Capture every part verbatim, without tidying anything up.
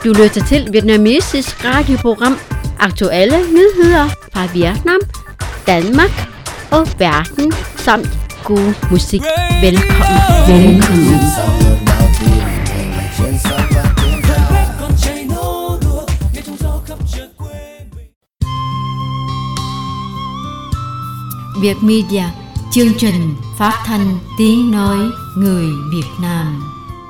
Du lytter til vietnamesisk radioprogram Aktuelle nyheder fra Vietnam, Danmark og verden samt god musik. Velkommen. Velkommen. Việt Media, chương trình phát thanh tiếng nói người Việt Nam.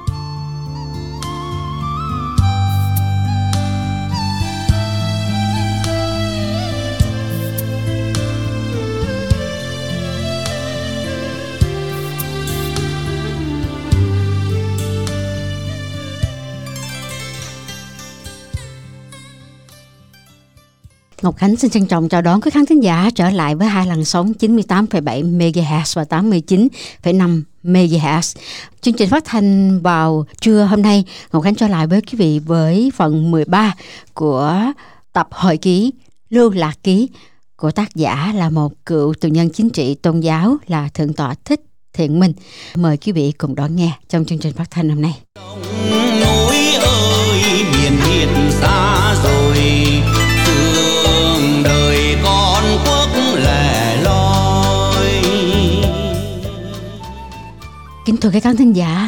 Ngọc Khánh xin trân trọng chào đón quý khán thính giả trở lại với hai làn sóng chín mươi tám phẩy bảy mê ga héc và tám mươi chín phẩy năm mê ga héc. Chương trình phát thanh vào trưa hôm nay, Ngọc Khánh trở lại với quý vị với phần mười ba của tập hồi ký Lưu Lạc Ký của tác giả là một cựu tù nhân chính trị tôn giáo là Thượng tọa Thích Thiện Minh. Mời quý vị cùng đón nghe trong chương trình phát thanh hôm nay. Núi ơi, miền Việt xa rồi, kính thưa các khán thính giả,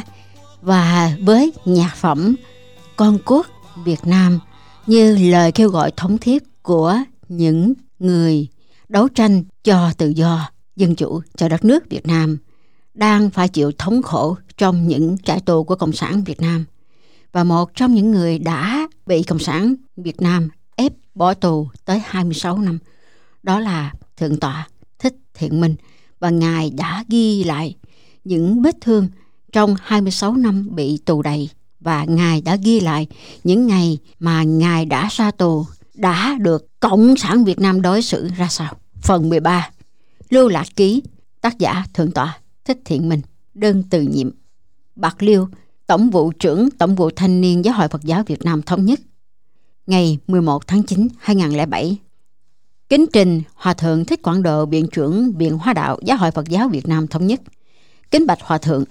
và với nhạc phẩm Con Quốc Việt Nam như lời kêu gọi thống thiết của những người đấu tranh cho tự do, dân chủ cho đất nước Việt Nam đang phải chịu thống khổ trong những trại tù của Cộng sản Việt Nam. Và một trong những người đã bị Cộng sản Việt Nam ép bỏ tù tới hai mươi sáu năm, đó là Thượng tọa Thích Thiện Minh. Và Ngài đã ghi lại những vết thương trong hai mươi sáu năm bị tù đầy, và Ngài đã ghi lại những ngày mà Ngài đã ra tù đã được Cộng sản Việt Nam đối xử ra sao. Phần mười ba, Lưu Lạc Ký, tác giả Thượng tọa Thích Thiện Minh. Đơn từ nhiệm, Bạc Liêu, Tổng vụ trưởng Tổng vụ Thanh niên Giáo hội Phật giáo Việt Nam Thống nhất, ngày mười một tháng chín năm hai nghìn không trăm lẻ bảy. Kính trình Hòa thượng Thích Quảng Độ, Viện trưởng Viện Hóa đạo Giáo hội Phật giáo Việt Nam Thống nhất. Kính bạch Hòa thượng,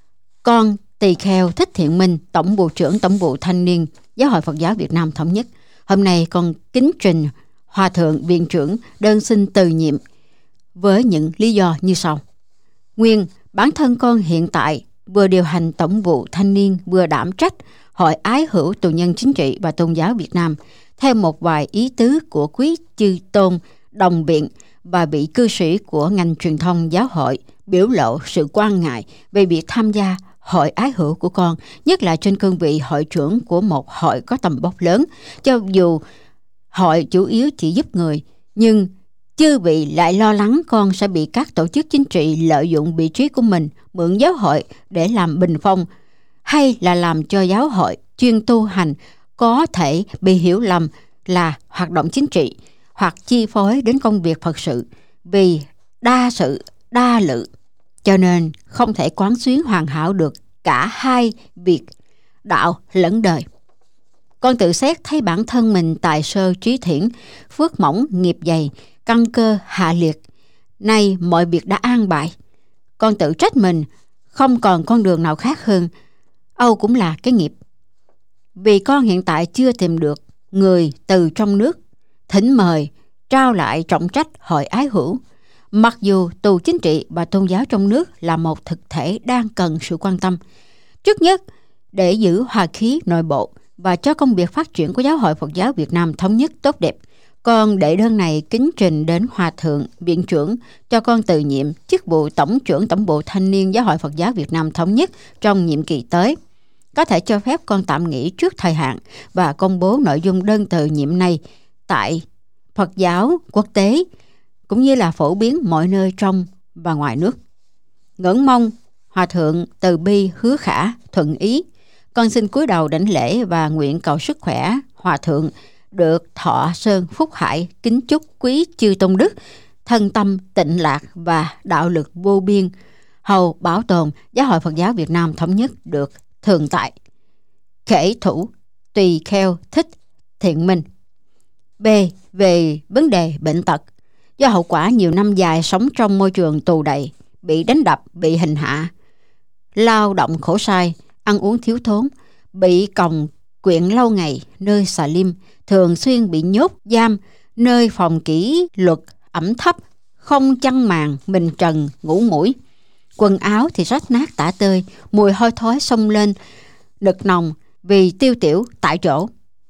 con tỳ kheo Thích Thiện Minh, Tổng vụ trưởng Tổng vụ Thanh niên Giáo hội Phật giáo Việt Nam Thống nhất. Hôm nay con kính trình Hòa thượng Viện trưởng đơn xin từ nhiệm với những lý do như sau. Nguyên, bản thân con hiện tại vừa điều hành Tổng vụ Thanh niên, vừa đảm trách Hội Ái hữu tù nhân chính trị và tôn giáo Việt Nam, theo một vài ý tứ của quý chư tôn đồng biện và vị cư sĩ của ngành truyền thông giáo hội biểu lộ sự quan ngại về việc tham gia hội ái hữu của con, nhất là trên cương vị hội trưởng của một hội có tầm vóc lớn. Cho dù hội chủ yếu chỉ giúp người, nhưng chư vị lại lo lắng con sẽ bị các tổ chức chính trị lợi dụng vị trí của mình, mượn giáo hội để làm bình phong, hay là làm cho giáo hội chuyên tu hành có thể bị hiểu lầm là hoạt động chính trị hoặc chi phối đến công việc Phật sự, vì đa sự đa lự, cho nên không thể quán xuyến hoàn hảo được cả hai việc đạo lẫn đời. Con tự xét thấy bản thân mình tài sơ trí thiển, phước mỏng nghiệp dày, căn cơ hạ liệt. Nay mọi việc đã an bài, con tự trách mình không còn con đường nào khác hơn. Âu cũng là cái nghiệp. Vì con hiện tại chưa tìm được người từ trong nước thỉnh mời trao lại trọng trách hội ái hữu. Mặc dù tù chính trị và tôn giáo trong nước là một thực thể đang cần sự quan tâm, trước nhất để giữ hòa khí nội bộ và cho công việc phát triển của Giáo hội Phật giáo Việt Nam Thống nhất tốt đẹp, con đệ đơn này kính trình đến Hòa thượng Viện trưởng cho con từ nhiệm chức vụ Tổng trưởng Tổng vụ Thanh niên Giáo hội Phật giáo Việt Nam Thống nhất trong nhiệm kỳ tới. Có thể cho phép con tạm nghỉ trước thời hạn và công bố nội dung đơn từ nhiệm này tại Phật giáo quốc tế, cũng như là phổ biến mọi nơi trong và ngoài nước. Ngưỡng mong Hòa thượng từ bi hứa khả thuận ý. Con xin cúi đầu đảnh lễ và nguyện cầu sức khỏe Hòa thượng được thọ sơn phúc hải, kính chúc quý chư tôn đức thân tâm tịnh lạc và đạo lực vô biên, hầu bảo tồn Giáo hội Phật giáo Việt Nam Thống nhất được thường tại. Khể thủ tùy kheo Thích Thiện Minh. B. Về vấn đề bệnh tật. Do hậu quả nhiều năm dài sống trong môi trường tù đầy, bị đánh đập, bị hành hạ, lao động khổ sai, ăn uống thiếu thốn, bị còng quyện lâu ngày nơi Salim, thường xuyên bị nhốt giam nơi phòng kỷ luật ẩm thấp, không chăn màn, mình trần, ngủ muỗi. Quần áo thì rách nát tả tơi, mùi hôi thối xông lên nực nồng vì tiêu tiểu tại chỗ.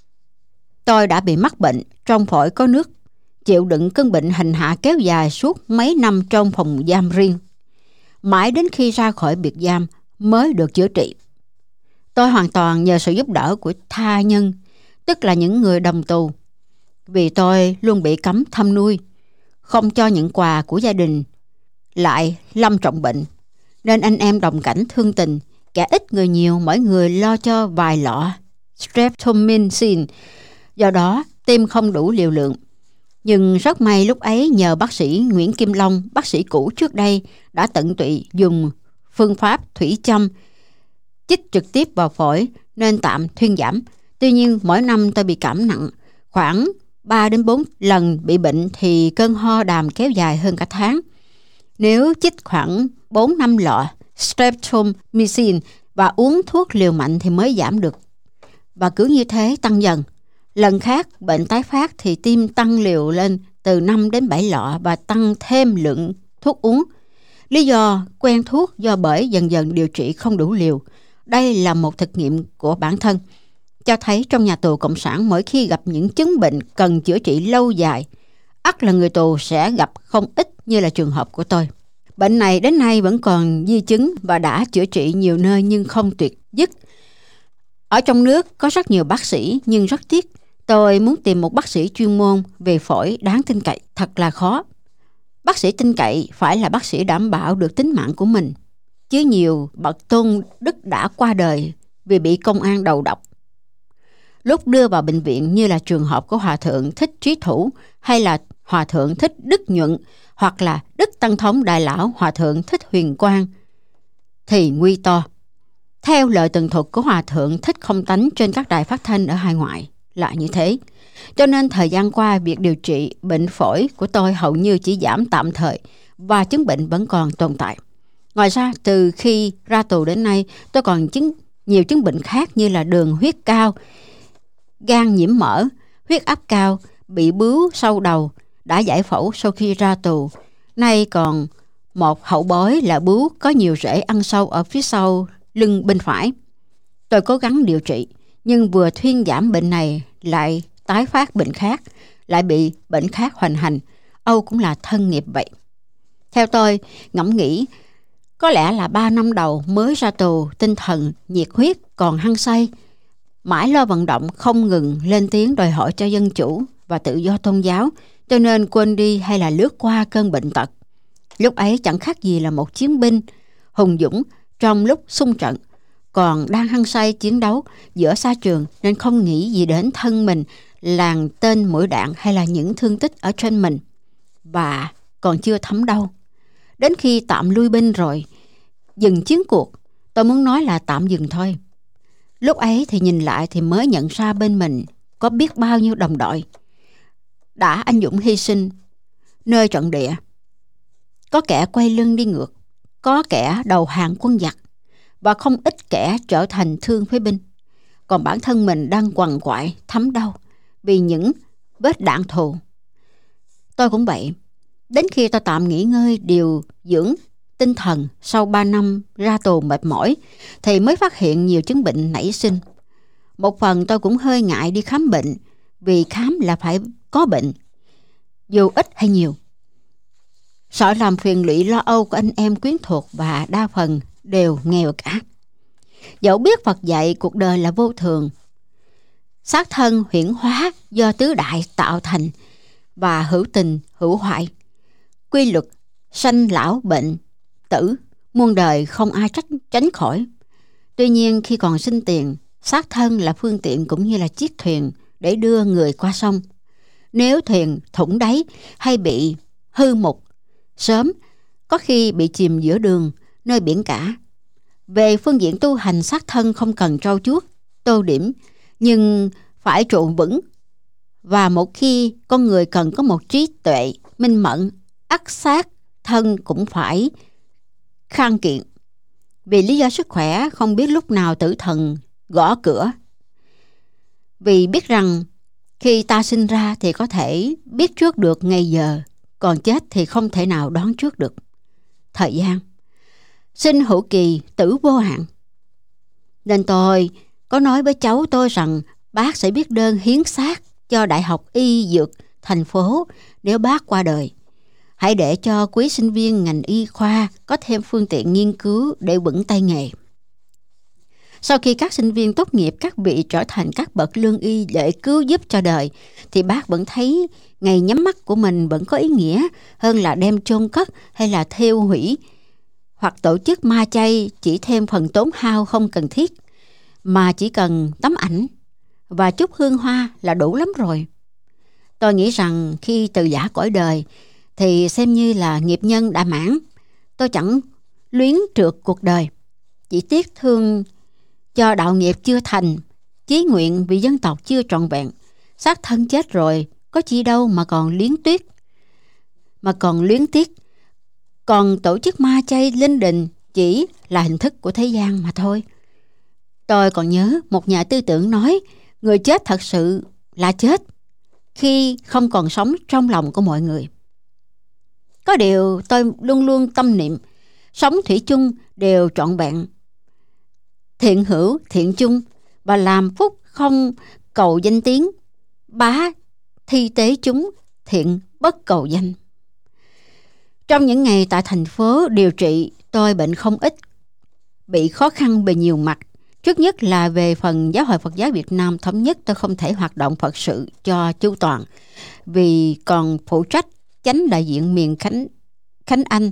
Tôi đã bị mắc bệnh, trong phổi có nước, chịu đựng cơn bệnh hành hạ kéo dài suốt mấy năm trong phòng giam riêng. Mãi đến khi ra khỏi biệt giam mới được chữa trị. Tôi hoàn toàn nhờ sự giúp đỡ của tha nhân, tức là những người đồng tù. Vì tôi luôn bị cấm thăm nuôi, không cho những quà của gia đình, lại lâm trọng bệnh, nên anh em đồng cảnh thương tình, kẻ ít người nhiều, mỗi người lo cho vài lọ streptomycin. Do đó tim không đủ liều lượng. Nhưng rất may lúc ấy nhờ bác sĩ Nguyễn Kim Long, bác sĩ cũ trước đây, đã tận tụy dùng phương pháp thủy châm chích trực tiếp vào phổi nên tạm thuyên giảm. Tuy nhiên mỗi năm tôi bị cảm nặng, khoảng ba đến bốn lần bị bệnh thì cơn ho đàm kéo dài hơn cả tháng. Nếu chích khoảng bốn năm lọ streptomycin và uống thuốc liều mạnh thì mới giảm được. Và cứ như thế tăng dần. Lần khác bệnh tái phát thì tiêm tăng liều lên từ năm đến bảy lọ và tăng thêm lượng thuốc uống. Lý do quen thuốc do bởi dần dần điều trị không đủ liều. Đây là một thực nghiệm của bản thân, cho thấy trong nhà tù Cộng sản mỗi khi gặp những chứng bệnh cần chữa trị lâu dài, ắt là người tù sẽ gặp không ít như là trường hợp của tôi. Bệnh này đến nay vẫn còn di chứng và đã chữa trị nhiều nơi nhưng không tuyệt dứt. Ở trong nước có rất nhiều bác sĩ nhưng rất tiếc, tôi muốn tìm một bác sĩ chuyên môn về phổi đáng tin cậy thật là khó. Bác sĩ tin cậy phải là bác sĩ đảm bảo được tính mạng của mình, chứ nhiều bậc tôn đức đã qua đời vì bị công an đầu độc. Lúc đưa vào bệnh viện như là trường hợp của Hòa Thượng Thích Trí Thủ hay là Hòa Thượng Thích Đức Nhuận hoặc là Đức Tăng Thống Đại Lão Hòa Thượng Thích Huyền Quang thì nguy to. Theo lời tường thuật của Hòa Thượng Thích Không Tánh trên các đài phát thanh ở hải ngoại là như thế. Cho nên thời gian qua việc điều trị bệnh phổi của tôi hầu như chỉ giảm tạm thời và chứng bệnh vẫn còn tồn tại. Ngoài ra từ khi ra tù đến nay tôi còn chứng nhiều chứng bệnh khác như là đường huyết cao, gan nhiễm mỡ, huyết áp cao, bị bướu sau đầu, đã giải phẫu sau khi ra tù. Nay còn một hậu bối là bướu có nhiều rễ ăn sâu ở phía sau lưng bên phải. Tôi cố gắng điều trị, nhưng vừa thuyên giảm bệnh này lại tái phát bệnh khác, lại bị bệnh khác hoành hành. Âu cũng là thân nghiệp vậy. Theo tôi, ngẫm nghĩ, có lẽ là ba năm đầu mới ra tù, tinh thần, nhiệt huyết còn hăng say, mãi lo vận động không ngừng lên tiếng đòi hỏi cho dân chủ và tự do tôn giáo, cho nên quên đi hay là lướt qua cơn bệnh tật. Lúc ấy chẳng khác gì là một chiến binh hùng dũng trong lúc xung trận, còn đang hăng say chiến đấu giữa xa trường nên không nghĩ gì đến thân mình, làn tên mũi đạn hay là những thương tích ở trên mình, và còn chưa thấm đâu. Đến khi tạm lui binh rồi, dừng chiến cuộc, tôi muốn nói là tạm dừng thôi. Lúc ấy thì nhìn lại thì mới nhận ra bên mình có biết bao nhiêu đồng đội đã anh dũng hy sinh nơi trận địa. Có kẻ quay lưng đi ngược, có kẻ đầu hàng quân giặc, và không ít kẻ trở thành thương phế binh. Còn bản thân mình đang quằn quại thấm đau vì những vết đạn thù. Tôi cũng vậy. Đến khi tôi tạm nghỉ ngơi điều dưỡng tinh thần sau ba năm ra tù mệt mỏi thì mới phát hiện nhiều chứng bệnh nảy sinh. Một phần tôi cũng hơi ngại đi khám bệnh, vì khám là phải có bệnh, dù ít hay nhiều. Sợ làm phiền lụy lo âu của anh em quyến thuộc, và đa phần đều nghèo cả. Dẫu biết Phật dạy cuộc đời là vô thường, xác thân huyễn hóa do tứ đại tạo thành, và hữu tình hữu hoại, quy luật sanh lão bệnh tử, muôn đời không ai trách tránh khỏi. Tuy nhiên khi còn sinh tiền, xác thân là phương tiện cũng như là chiếc thuyền để đưa người qua sông. Nếu thuyền thủng đáy hay bị hư mục sớm, có khi bị chìm giữa đường nơi biển cả. Về phương diện tu hành, xác thân không cần trau chuốt tô điểm, nhưng phải trụ vững. Và một khi con người cần có một trí tuệ minh mẫn, ắt xác thân cũng phải khang kiện. Vì lý do sức khỏe, không biết lúc nào tử thần gõ cửa. Vì biết rằng khi ta sinh ra thì có thể biết trước được ngày giờ, còn chết thì không thể nào đoán trước được thời gian. Sinh hữu kỳ, tử vô hạn. Nên tôi có nói với cháu tôi rằng bác sẽ viết đơn hiến xác cho Đại học Y Dược thành phố nếu bác qua đời. Hãy để cho quý sinh viên ngành y khoa có thêm phương tiện nghiên cứu để vững tay nghề. Sau khi các sinh viên tốt nghiệp các vị trở thành các bậc lương y để cứu giúp cho đời, thì bác vẫn thấy ngày nhắm mắt của mình vẫn có ý nghĩa hơn là đem chôn cất hay là thiêu hủy hoặc tổ chức ma chay chỉ thêm phần tốn hao không cần thiết, mà chỉ cần tấm ảnh và chút hương hoa là đủ lắm rồi. Tôi nghĩ rằng khi từ giã cõi đời thì xem như là nghiệp nhân đã mãn. Tôi chẳng luyến trượt cuộc đời, chỉ tiếc thương cho đạo nghiệp chưa thành, chí nguyện vì dân tộc chưa trọn vẹn. Xác thân chết rồi, có chi đâu mà còn luyến tiếc, mà còn luyến tiếc. Còn tổ chức ma chay linh đình chỉ là hình thức của thế gian mà thôi. Tôi còn nhớ một nhà tư tưởng nói, người chết thật sự là chết khi không còn sống trong lòng của mọi người. Có điều tôi luôn luôn tâm niệm, sống thủy chung đều trọn vẹn, thiện hữu thiện chung, và làm phúc không cầu danh tiếng, bá thi tế chúng, thiện bất cầu danh. Trong những ngày tại thành phố điều trị, tôi bệnh không ít, bị khó khăn về nhiều mặt. Trước nhất là về phần Giáo hội Phật giáo Việt Nam Thống nhất, tôi không thể hoạt động Phật sự cho chu toàn vì còn phụ trách chánh đại diện miền Khánh, Khánh Anh,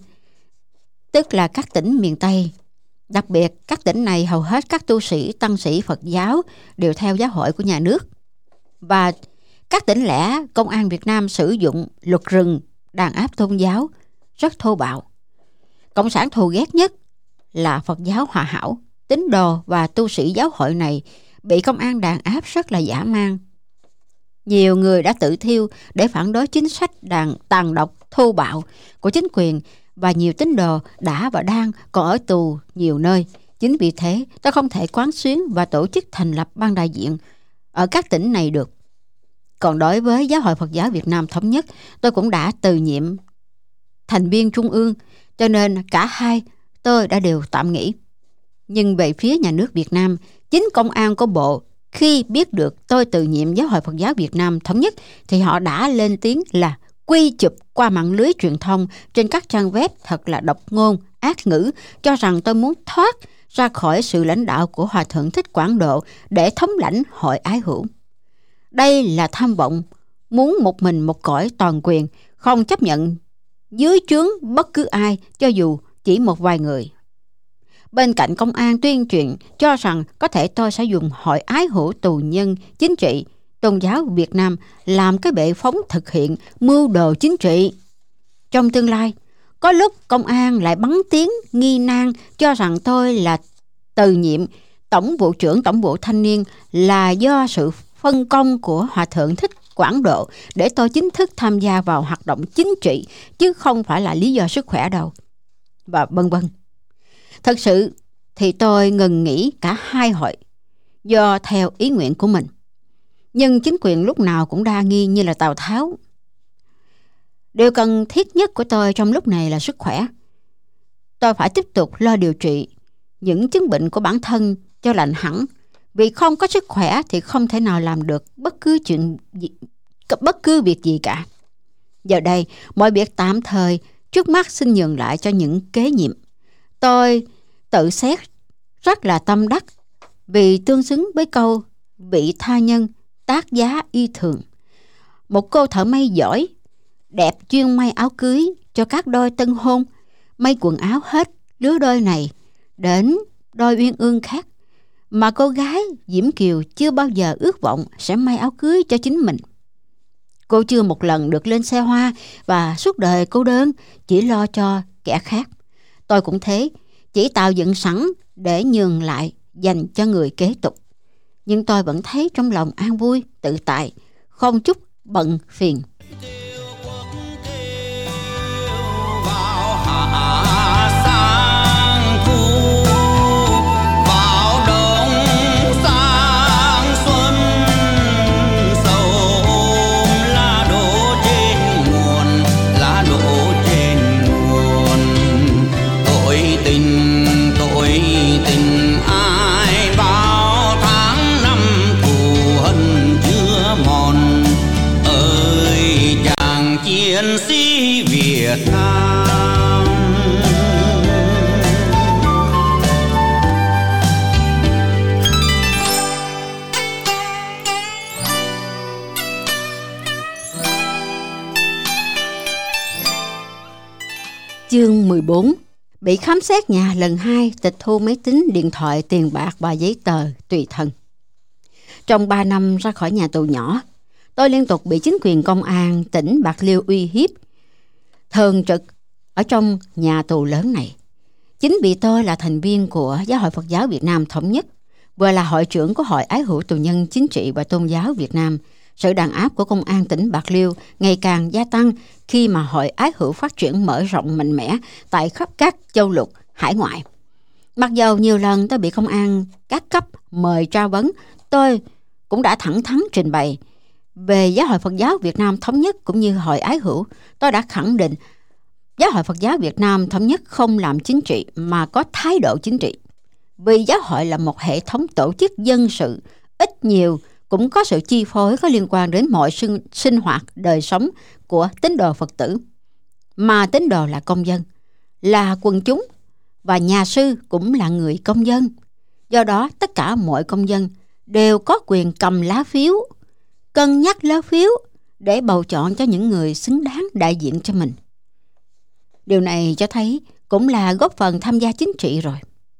tức là các tỉnh miền Tây. Đặc biệt các tỉnh này hầu hết các tu sĩ, tăng sĩ Phật giáo đều theo giáo hội của nhà nước. Và các tỉnh lẻ, công an Việt Nam sử dụng luật rừng đàn áp tôn giáo rất thô bạo. Cộng sản thù ghét nhất là Phật giáo Hòa Hảo. Tín đồ và tu sĩ giáo hội này bị công an đàn áp rất là dã man. Nhiều người đã tự thiêu để phản đối chính sách đàn tàn độc thô bạo của chính quyền, và nhiều tín đồ đã và đang còn ở tù nhiều nơi. Chính vì thế tôi không thể quán xuyến và tổ chức thành lập ban đại diện ở các tỉnh này được. Còn đối với Giáo hội Phật giáo Việt Nam Thống nhất, tôi cũng đã từ nhiệm thành viên trung ương, cho nên cả hai tôi đã đều tạm nghỉ. Nhưng về phía nhà nước Việt Nam, chính công an của bộ khi biết được tôi từ nhiệm Giáo hội Phật giáo Việt Nam Thống nhất thì họ đã lên tiếng là quy chụp qua mạng lưới truyền thông trên các trang web thật là độc ngôn, ác ngữ, cho rằng tôi muốn thoát ra khỏi sự lãnh đạo của Hòa Thượng Thích Quảng Độ để thống lãnh hội ái hữu. Đây là tham vọng, muốn một mình một cõi toàn quyền, không chấp nhận dưới trướng bất cứ ai, cho dù chỉ một vài người. Bên cạnh công an tuyên truyền cho rằng có thể tôi sẽ dùng hội ái hữu tù nhân chính trị tôn giáo Việt Nam làm cái bệ phóng thực hiện mưu đồ chính trị. Trong tương lai, có lúc công an lại bắn tiếng nghi nan cho rằng tôi là từ nhiệm Tổng vụ trưởng Tổng vụ Thanh niên là do sự phân công của Hòa Thượng Thích Quảng Độ để tôi chính thức tham gia vào hoạt động chính trị, chứ không phải là lý do sức khỏe đâu, và vân vân. Thật sự thì tôi ngừng nghỉ cả hai hội do theo ý nguyện của mình. Nhưng chính quyền lúc nào cũng đa nghi như là Tào Tháo. Điều cần thiết nhất của tôi trong lúc này là sức khỏe. Tôi phải tiếp tục lo điều trị những chứng bệnh của bản thân cho lành hẳn. Vì không có sức khỏe thì không thể nào làm được bất cứ chuyện gì, bất cứ việc gì cả. Giờ đây, mọi việc tạm thời trước mắt xin nhường lại cho những kế nhiệm. Tôi tự xét rất là tâm đắc vì tương xứng với câu vị tha nhân tác giá y thường. Một cô thợ may giỏi, đẹp chuyên may áo cưới cho các đôi tân hôn, may quần áo hết lứa đôi này đến đôi uyên ương khác, mà cô gái Diễm Kiều chưa bao giờ ước vọng sẽ may áo cưới cho chính mình. Cô chưa một lần được lên xe hoa và suốt đời cô đơn chỉ lo cho kẻ khác. Tôi cũng thế, chỉ tạo dựng sẵn để nhường lại dành cho người kế tục. Nhưng tôi vẫn thấy trong lòng an vui, tự tại, không chút bận phiền. Việt Nam. Chương mười bốn. Bị khám xét nhà lần hai, tịch thu máy tính, điện thoại, tiền bạc và giấy tờ tùy thân. Trong ba năm ra khỏi nhà tù nhỏ, tôi liên tục bị chính quyền công an tỉnh Bạc Liêu uy hiếp, thường trực ở trong nhà tù lớn này. Chính vì tôi là thành viên của Giáo hội Phật giáo Việt Nam Thống nhất, vừa là hội trưởng của Hội Ái hữu tù nhân chính trị và tôn giáo Việt Nam, sự đàn áp của công an tỉnh Bạc Liêu ngày càng gia tăng khi mà Hội Ái hữu phát triển mở rộng mạnh mẽ tại khắp các châu lục hải ngoại. Mặc dầu nhiều lần tôi bị công an các cấp mời tra vấn, tôi cũng đã thẳng thắn trình bày về Giáo hội Phật giáo Việt Nam Thống nhất cũng như Hội Ái hữu. Tôi đã khẳng định Giáo hội Phật giáo Việt Nam Thống nhất không làm chính trị mà có thái độ chính trị. Vì giáo hội là một hệ thống tổ chức dân sự, ít nhiều cũng có sự chi phối có liên quan đến mọi sinh, sinh hoạt đời sống của tín đồ Phật tử. Mà tín đồ là công dân, là quần chúng, và nhà sư cũng là người công dân. Do đó tất cả mọi công dân đều có quyền cầm lá phiếu, cân nhắc lá phiếu để bầu chọn cho những người xứng đáng đại diện cho mình. Điều này cho thấy cũng là góp phần tham gia chính trị rồi.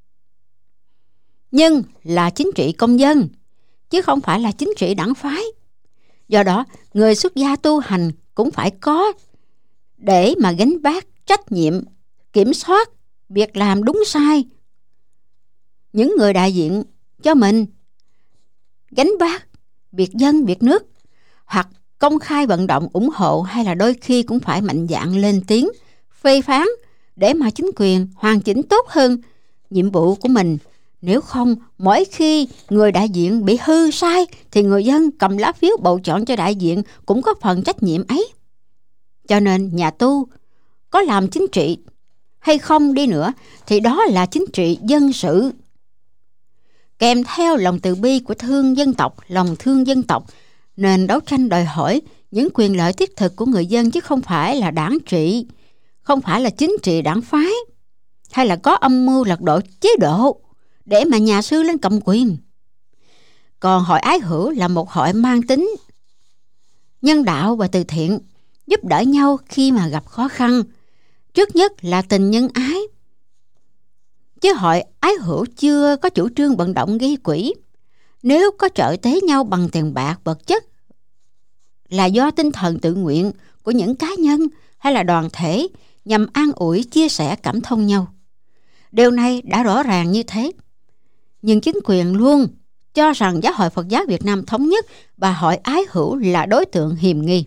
Nhưng là chính trị công dân, chứ không phải là chính trị đảng phái. Do đó, người xuất gia tu hành cũng phải có để mà gánh vác trách nhiệm, kiểm soát việc làm đúng sai. Những người đại diện cho mình gánh vác việc dân, việc nước, hoặc công khai vận động ủng hộ, hay là đôi khi cũng phải mạnh dạn lên tiếng, phê phán để mà chính quyền hoàn chỉnh tốt hơn nhiệm vụ của mình. Nếu không, mỗi khi người đại diện bị hư sai thì người dân cầm lá phiếu bầu chọn cho đại diện cũng có phần trách nhiệm ấy. Cho nên nhà tu có làm chính trị hay không đi nữa thì đó là chính trị dân sự, kèm theo lòng từ bi của thương dân tộc, lòng thương dân tộc, nên đấu tranh đòi hỏi những quyền lợi thiết thực của người dân, chứ không phải là đảng trị, không phải là chính trị đảng phái, hay là có âm mưu lật đổ chế độ để mà nhà sư lên cầm quyền. Còn Hội Ái hữu là một hội mang tính nhân đạo và từ thiện, giúp đỡ nhau khi mà gặp khó khăn. Trước nhất là tình nhân ái. Chứ Hội Ái hữu chưa có chủ trương vận động gây quỹ. Nếu có trợ tế nhau bằng tiền bạc vật chất là do tinh thần tự nguyện của những cá nhân hay là đoàn thể nhằm an ủi, chia sẻ, cảm thông nhau. Điều này đã rõ ràng như thế. Nhưng chính quyền luôn cho rằng Giáo hội Phật giáo Việt Nam Thống nhất và Hội Ái hữu là đối tượng hiềm nghi.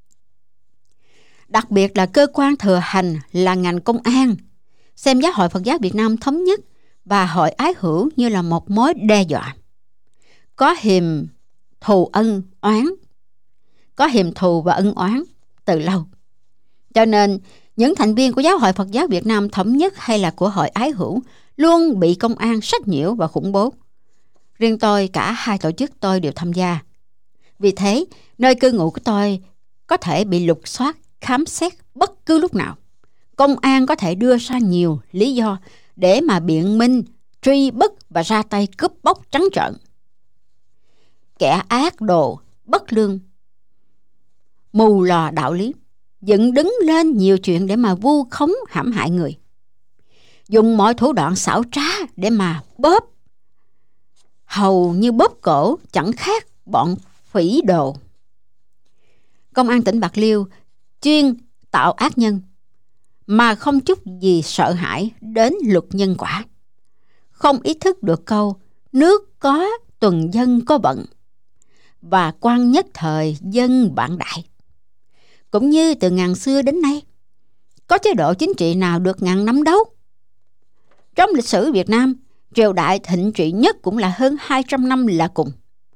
Đặc biệt là cơ quan thừa hành là ngành công an xem Giáo hội Phật giáo Việt Nam Thống nhất và Hội Ái hữu như là một mối đe dọa. Có hiềm thù ân oán, có hiềm thù và ân oán từ lâu. Cho nên những thành viên của Giáo hội Phật giáo Việt Nam Thống nhất hay là của Hội Ái hữu luôn bị công an sách nhiễu và khủng bố. Riêng tôi, cả hai tổ chức tôi đều tham gia. Vì thế, nơi cư ngụ của tôi có thể bị lục soát, khám xét bất cứ lúc nào. Công an có thể đưa ra nhiều lý do để mà biện minh, truy bức và ra tay cướp bóc trắng trợn. Kẻ ác đồ, bất lương, mù lòa đạo lý, dựng đứng lên nhiều chuyện để mà vu khống hãm hại người, dùng mọi thủ đoạn xảo trá để mà bóp, hầu như bóp cổ, chẳng khác bọn phỉ đồ. Công an tỉnh Bạc Liêu chuyên tạo ác nhân mà không chút gì sợ hãi đến luật nhân quả, không ý thức được câu nước có tuần dân có bận và quan nhất thời dân vạn đại. Cũng như từ ngàn xưa đến nay, có chế độ chính trị nào được ngàn năm đâu. Trong lịch sử Việt Nam, triều đại thịnh trị nhất cũng là hơn hai trăm năm là cùng.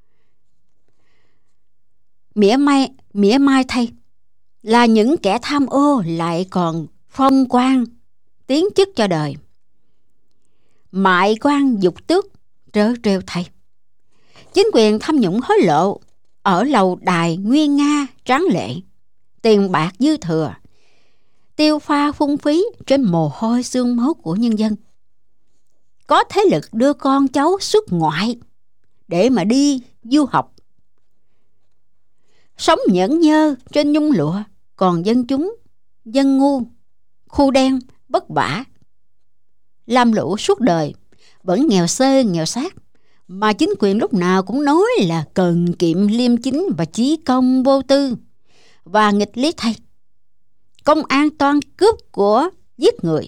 Mỉa mai, mỉa mai thay là những kẻ tham ô lại còn phong quan tiến chức cho đời, mại quan dục tước trớ trêu thay. Chính quyền tham nhũng hối lộ ở lầu đài nguy nga tráng lệ, tiền bạc dư thừa, tiêu pha phung phí trên mồ hôi xương máu của nhân dân. Có thế lực đưa con cháu xuất ngoại để mà đi du học, sống nhẫn nhơ trên nhung lụa, còn dân chúng, dân ngu, khu đen, vất vả, lam lũ suốt đời, vẫn nghèo xơ nghèo xác, mà chính quyền lúc nào cũng nói là cần kiệm liêm chính và chí công vô tư. Và nghịch lý thay, công an toan cướp của, giết người,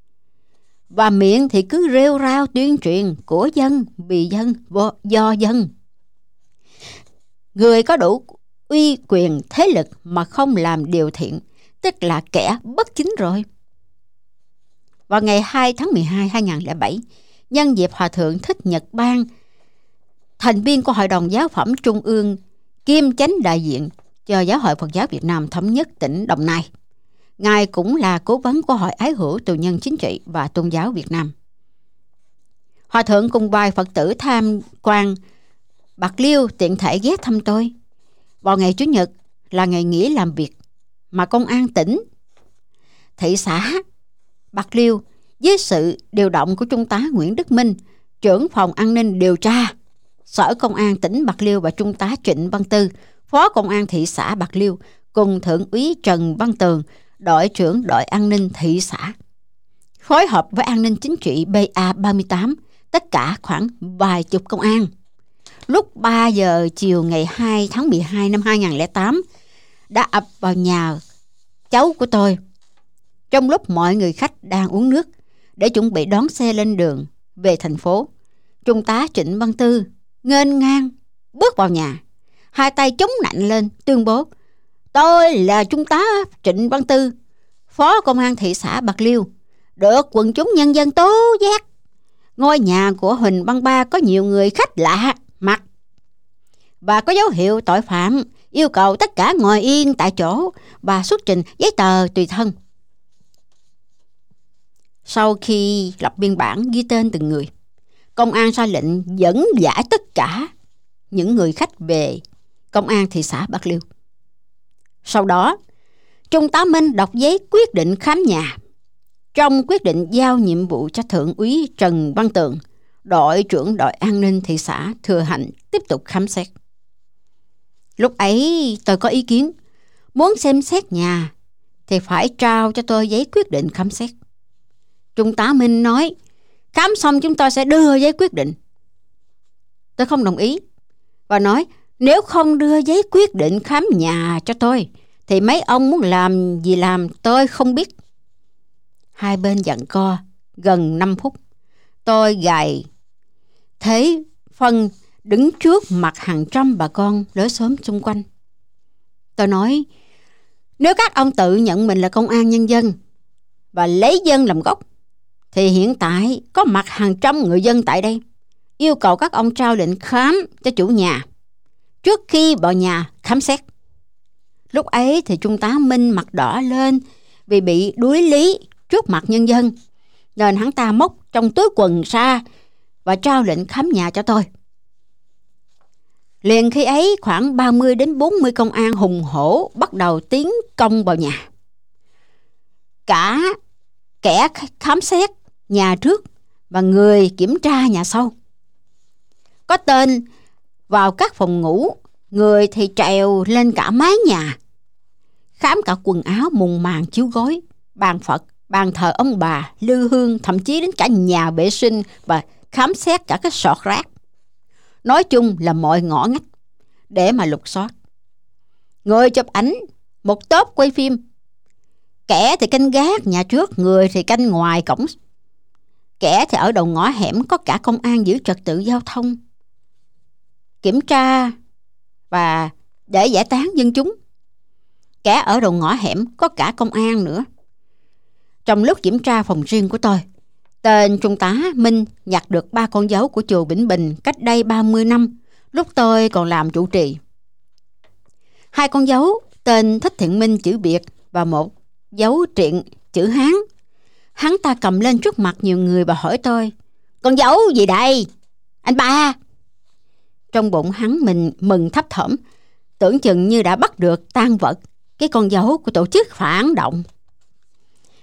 và miệng thì cứ rêu rao tuyên truyền của dân, vì dân, vô, do dân. Người có đủ uy quyền thế lực mà không làm điều thiện, tức là kẻ bất chính rồi. Vào ngày hai tháng mười hai năm hai nghìn không trăm lẻ bảy, nhân dịp Hòa Thượng Thích Nhật Bang, thành viên của Hội đồng Giáo phẩm Trung ương, kiêm chánh đại diện cho Giáo hội Phật giáo Việt Nam Thống nhất tỉnh Đồng Nai, Ngài cũng là cố vấn của Hội Ái hữu tù nhân chính trị và tôn giáo Việt Nam. Hòa Thượng cùng vài Phật tử tham quan Bạc Liêu tiện thể ghé thăm tôi. Vào ngày Chủ nhật là ngày nghỉ làm việc, mà công an tỉnh, thị xã Bạc Liêu với sự điều động của Trung tá Nguyễn Đức Minh, trưởng phòng an ninh điều tra Sở Công an tỉnh Bạc Liêu, và Trung tá Trịnh Văn Tư, Phó Công an thị xã Bạc Liêu, cùng Thượng úy Trần Văn Tường, đội trưởng đội an ninh thị xã, phối hợp với an ninh chính trị B A ba mươi tám, tất cả khoảng vài chục công an. Lúc ba giờ chiều ngày hai tháng mười hai năm hai nghìn không trăm lẻ tám, đã ập vào nhà cháu của tôi trong lúc mọi người khách đang uống nước để chuẩn bị đón xe lên đường về thành phố. Trung tá Trịnh Văn Tư nghênh ngang bước vào nhà, hai tay chống nạnh lên, tuyên bố: "Tôi là Trung tá Trịnh Văn Tư, Phó Công an thị xã Bạc Liêu, được quần chúng nhân dân tố giác ngôi nhà của Huỳnh Văn Ba có nhiều người khách lạ mặt và có dấu hiệu tội phạm, yêu cầu tất cả ngồi yên tại chỗ và xuất trình giấy tờ tùy thân." Sau khi lập biên bản ghi tên từng người, công an ra lệnh dẫn giải tất cả những người khách về công an thị xã Bạc Liêu. Sau đó, Trung tá Minh đọc giấy quyết định khám nhà. Trong quyết định giao nhiệm vụ cho Thượng úy Trần Văn Tường, đội trưởng đội an ninh thị xã Thừa Hạnh, tiếp tục khám xét. Lúc ấy tôi có ý kiến, muốn xem xét nhà thì phải trao cho tôi giấy quyết định khám xét. Trung tá Minh nói: "Khám xong chúng tôi sẽ đưa giấy quyết định." Tôi không đồng ý và nói: "Nếu không đưa giấy quyết định khám nhà cho tôi thì mấy ông muốn làm gì làm tôi không biết." Hai bên giằng co gần năm phút. Tôi gài thế phân đứng trước mặt hàng trăm bà con lối xóm xung quanh. Tôi nói: "Nếu các ông tự nhận mình là công an nhân dân và lấy dân làm gốc, thì hiện tại có mặt hàng trăm người dân tại đây, yêu cầu các ông trao lệnh khám cho chủ nhà trước khi vào nhà khám xét." Lúc ấy thì Trung tá Minh mặt đỏ lên vì bị đuối lý trước mặt nhân dân, nên hắn ta móc trong túi quần ra và trao lệnh khám nhà cho tôi. Liền khi ấy khoảng ba mươi đến bốn mươi công an hùng hổ bắt đầu tiến công vào nhà. Cả kẻ khám xét nhà trước và người kiểm tra nhà sau. Có tên vào các phòng ngủ, người thì trèo lên cả mái nhà, khám cả quần áo, mùng màn, chiếu gối, bàn Phật, bàn thờ ông bà, lư hương, thậm chí đến cả nhà vệ sinh, và khám xét cả cái sọt rác. Nói chung là mọi ngõ ngách để mà lục soát. Người chụp ảnh, một tốp quay phim. Kẻ thì canh gác nhà trước, người thì canh ngoài cổng. Kẻ thì ở đầu ngõ hẻm có cả công an giữ trật tự giao thông, kiểm tra và để giải tán dân chúng. Kẻ ở đầu ngõ hẻm có cả công an nữa. Trong lúc kiểm tra phòng riêng của tôi, tên Trung tá Minh nhặt được ba con dấu của chùa Vĩnh Bình cách đây ba mươi năm, lúc tôi còn làm trụ trì. Hai con dấu tên Thích Thiện Minh chữ Việt và một dấu triện chữ Hán. Hắn ta cầm lên trước mặt nhiều người và hỏi tôi: "Con dấu gì đây, anh ba?" Trong bụng hắn mình mừng thấp thỏm, tưởng chừng như đã bắt được tang vật, cái con dấu của tổ chức phản động.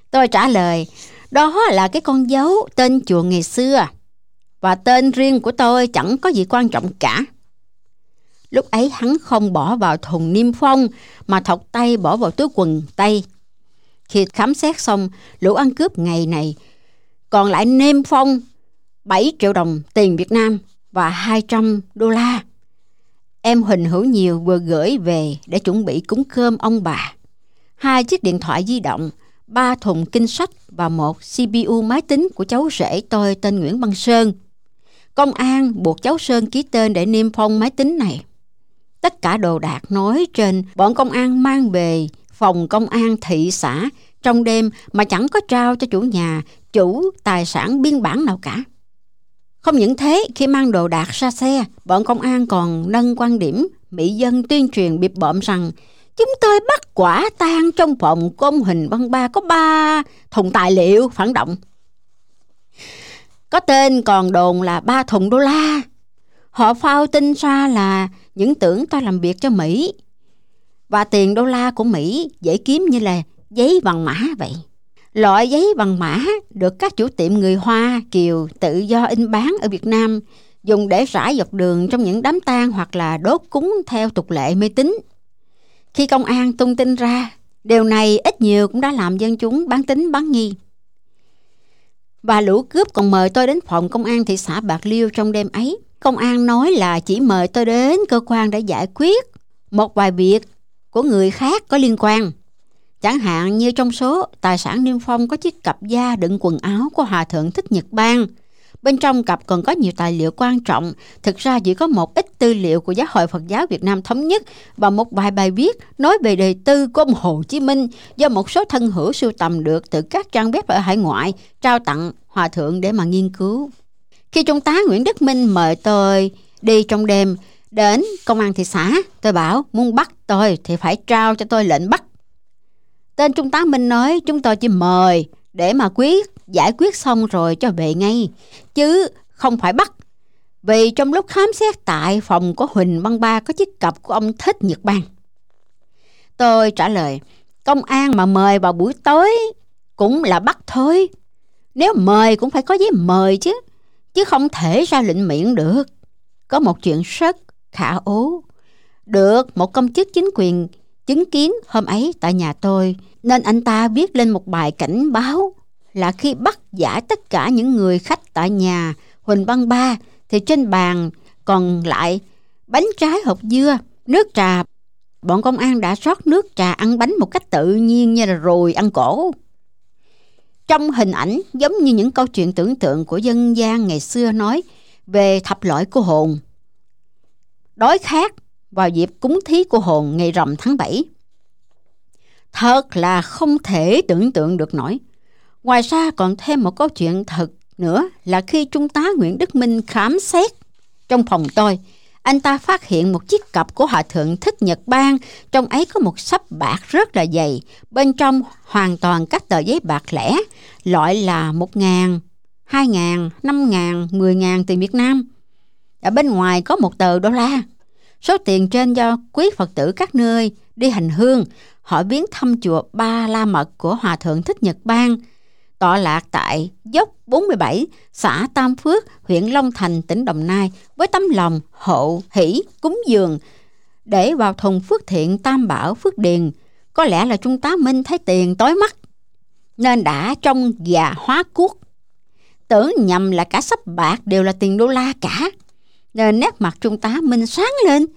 Tôi trả lời, đó là cái con dấu tên chùa ngày xưa, và tên riêng của tôi chẳng có gì quan trọng cả. Lúc ấy hắn không bỏ vào thùng niêm phong mà thọc tay bỏ vào túi quần tây. Khi khám xét xong, lũ ăn cướp ngày này còn lại niêm phong bảy triệu đồng tiền Việt Nam và hai trăm đô la. Em Huỳnh Hữu Nhiều vừa gửi về để chuẩn bị cúng cơm ông bà. Hai chiếc điện thoại di động, ba thùng kinh sách và một xê pê u máy tính của cháu rể tôi tên Nguyễn Văn Sơn. Công an buộc cháu Sơn ký tên để niêm phong máy tính này. Tất cả đồ đạc nói trên bọn công an mang về phòng công an thị xã trong đêm mà chẳng có trao cho chủ nhà, chủ tài sản biên bản nào cả. Không những thế, khi mang đồ đạc ra xe, bọn công an còn nâng quan điểm mỹ dân tuyên truyền bịp bợm rằng chúng tôi bắt quả tang trong phòng của ông Huỳnh Văn Ba có ba thùng tài liệu phản động. Có tên còn đồn là ba thùng đô la. Họ phao tin ra là những tưởng tôi làm việc cho Mỹ. Và tiền đô la của Mỹ dễ kiếm như là giấy vàng mã vậy. Loại giấy vàng mã được các chủ tiệm người Hoa Kiều tự do in bán ở Việt Nam, dùng để rải dọc đường trong những đám tang hoặc là đốt cúng theo tục lệ mê tín. Khi công an tung tin ra, điều này ít nhiều cũng đã làm dân chúng bán tín bán nghi. Và lũ cướp còn mời tôi đến phòng công an thị xã Bạc Liêu trong đêm ấy. Công an nói là chỉ mời tôi đến cơ quan để giải quyết một vài việc của người khác có liên quan. Chẳng hạn như trong số tài sản niêm phong có chiếc cặp da đựng quần áo của Hòa Thượng Thích Nhật Bang. Bên trong cặp còn có nhiều tài liệu quan trọng. Thực ra chỉ có một ít tư liệu của Giáo hội Phật giáo Việt Nam Thống nhất và một vài bài viết nói về đời tư của ông Hồ Chí Minh do một số thân hữu sưu tầm được từ các trang web ở hải ngoại trao tặng Hòa Thượng để mà nghiên cứu. Khi Trung tá Nguyễn Đức Minh mời tôi đi trong đêm đến công an thị xã, tôi bảo muốn bắt tôi thì phải trao cho tôi lệnh bắt. Tên Trung tá Minh nói chúng tôi chỉ mời để mà quyết giải quyết xong rồi cho về ngay, chứ không phải bắt. Vì trong lúc khám xét tại phòng của Huỳnh Văn Ba có chiếc cặp của ông Thích Nhật Bang. Tôi trả lời, công an mà mời vào buổi tối cũng là bắt thôi. Nếu mời cũng phải có giấy mời chứ, chứ không thể ra lệnh miệng được. Có một chuyện rất khả ố. Được một công chức chính quyền chứng kiến hôm ấy tại nhà tôi, nên anh ta viết lên một bài cảnh báo là khi bắt giải tất cả những người khách tại nhà Huỳnh Văn Ba thì trên bàn còn lại bánh trái hột dưa, nước trà. Bọn công an đã rót nước trà ăn bánh một cách tự nhiên như là rồi ăn cổ. Trong hình ảnh giống như những câu chuyện tưởng tượng của dân gian ngày xưa nói về thập loại cô hồn đói khát vào dịp cúng thí cô hồn ngày rằm tháng bảy. Thật là không thể tưởng tượng được nổi. Ngoài ra còn thêm một câu chuyện thật nữa là khi Trung tá Nguyễn Đức Minh khám xét trong phòng tôi, anh ta phát hiện một chiếc cặp của Hòa Thượng Thích Nhật Bang. Trong ấy có một xấp bạc rất là dày, bên trong hoàn toàn các tờ giấy bạc lẻ, loại là một ngàn, hai ngàn, năm ngàn, mười ngàn tiền Việt Nam. Ở bên ngoài có một tờ đô la. Số tiền trên do quý Phật tử các nơi đi hành hương, họ viếng thăm chùa Ba La Mật của Hòa Thượng Thích Nhật Bang, tọa lạc tại dốc bốn mươi bảy, xã Tam Phước, huyện Long Thành, tỉnh Đồng Nai, với tấm lòng hộ hỷ cúng dường để vào thùng phước thiện Tam Bảo Phước Điền. Có lẽ là Trung tá Minh thấy tiền tối mắt nên đã trông gà hóa cuốc, tưởng nhầm là cả xấp bạc đều là tiền đô la cả, nên nét mặt Trung tá Minh sáng lên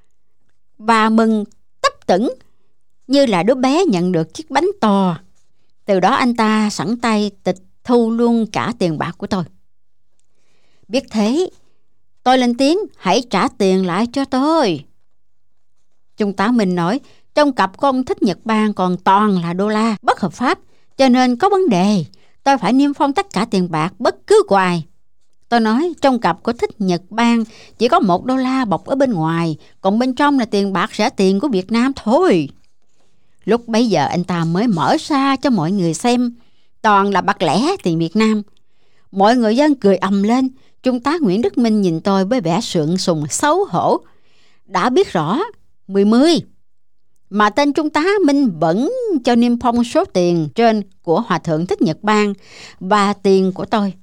và mừng tấp tửng như là đứa bé nhận được chiếc bánh to. Từ đó anh ta sẵn tay tịch thu luôn cả tiền bạc của tôi. Biết thế, tôi lên tiếng, hãy trả tiền lại cho tôi. Trung tá Minh nói, trong cặp của ông Thích Nhật Bang còn toàn là đô la bất hợp pháp, cho nên có vấn đề. Tôi phải niêm phong tất cả tiền bạc bất cứ của ai. Tôi nói, trong cặp của Thích Nhật Bang chỉ có một đô la bọc ở bên ngoài, còn bên trong là tiền bạc rẻ tiền của Việt Nam thôi. Lúc bấy giờ anh ta mới mở ra cho mọi người xem, toàn là bạc lẻ tiền Việt Nam. Mọi người dân cười ầm lên. Trung tá Nguyễn Đức Minh nhìn tôi với vẻ sượng sùng xấu hổ. Đã biết rõ, mười mươi. mà tên trung tá Minh vẫn cho niêm phong số tiền trên của Hòa thượng Thích Nhật Bang và tiền của tôi.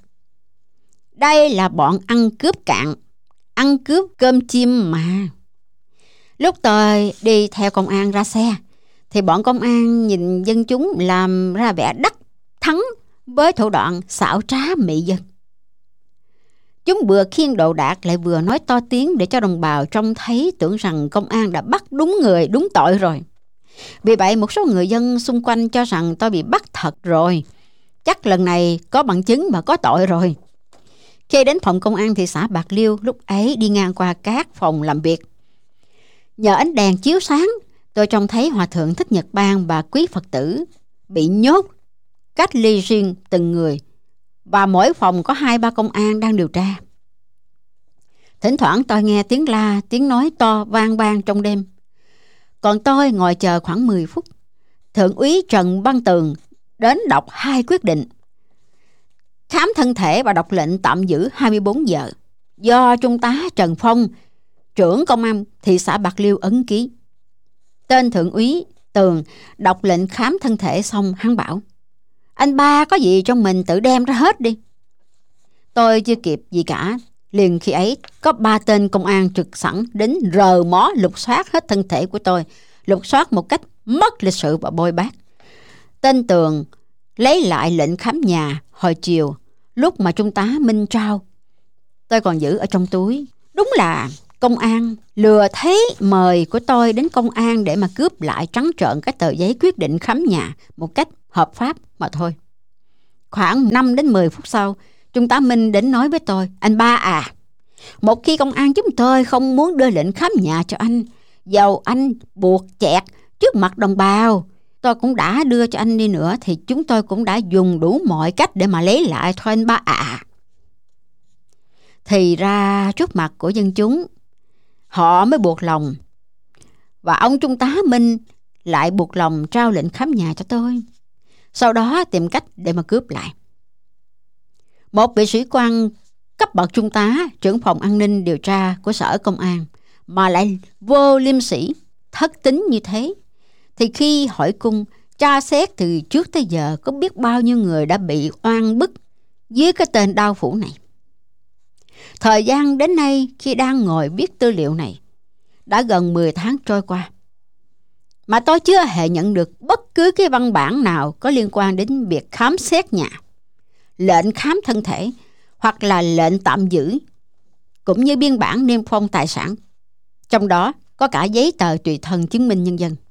Đây là bọn ăn cướp cạn, ăn cướp cơm chim mà. Lúc tôi đi theo công an ra xe, thì bọn công an nhìn dân chúng làm ra vẻ đắc thắng với thủ đoạn xảo trá mị dân. Chúng vừa khiêng đồ đạc lại vừa nói to tiếng để cho đồng bào trông thấy tưởng rằng công an đã bắt đúng người đúng tội rồi. Vì vậy một số người dân xung quanh cho rằng tôi bị bắt thật rồi. Chắc lần này có bằng chứng và có tội rồi. Khi đến phòng công an thị xã Bạc Liêu, lúc ấy đi ngang qua các phòng làm việc. Nhờ ánh đèn chiếu sáng, tôi trông thấy Hòa thượng Thích Nhật Bang và quý Phật tử bị nhốt, cách ly riêng từng người. Và mỗi phòng có hai ba công an đang điều tra. Thỉnh thoảng tôi nghe tiếng la, tiếng nói to vang vang trong đêm. Còn tôi ngồi chờ khoảng mười phút. Thượng úy Trần Văn Tường đến đọc hai quyết định khám thân thể và đọc lệnh tạm giữ hai mươi bốn giờ do Trung tá Trần Phong, trưởng công an thị xã Bạc Liêu ấn ký. Tên thượng úy Tường đọc lệnh khám thân thể xong, hắn bảo: "Anh ba có gì trong mình tự đem ra hết đi." Tôi chưa kịp gì cả, liền khi ấy có ba tên công an trực sẵn đến rờ mó lục soát hết thân thể của tôi, lục soát một cách mất lịch sự và bôi bác. Tên Tường lấy lại lệnh khám nhà hồi chiều, lúc mà Trung tá Minh trao. Tôi còn giữ ở trong túi. Đúng là công an lừa thế mời của tôi đến công an để mà cướp lại trắng trợn cái tờ giấy quyết định khám nhà một cách hợp pháp mà thôi. Khoảng năm đến mười phút sau, Trung tá Minh đến nói với tôi: "Anh ba à, một khi công an chúng tôi không muốn đưa lệnh khám nhà cho anh, dầu anh buộc chẹt trước mặt đồng bào, tôi cũng đã đưa cho anh đi nữa, thì chúng tôi cũng đã dùng đủ mọi cách để mà lấy lại thôi anh ba à." Thì ra trước mặt của dân chúng, họ mới buộc lòng, và ông Trung tá Minh lại buộc lòng trao lệnh khám nhà cho tôi, sau đó tìm cách để mà cướp lại. Một vị sĩ quan cấp bậc trung tá, trưởng phòng an ninh điều tra của sở công an mà lại vô liêm sỉ, thất tín như thế, thì khi hỏi cung tra xét từ trước tới giờ có biết bao nhiêu người đã bị oan bức dưới cái tên đao phủ này. Thời gian đến nay khi đang ngồi viết tư liệu này, đã gần mười tháng trôi qua, mà tôi chưa hề nhận được bất cứ cái văn bản nào có liên quan đến việc khám xét nhà, lệnh khám thân thể hoặc là lệnh tạm giữ, cũng như biên bản niêm phong tài sản, trong đó có cả giấy tờ tùy thân chứng minh nhân dân.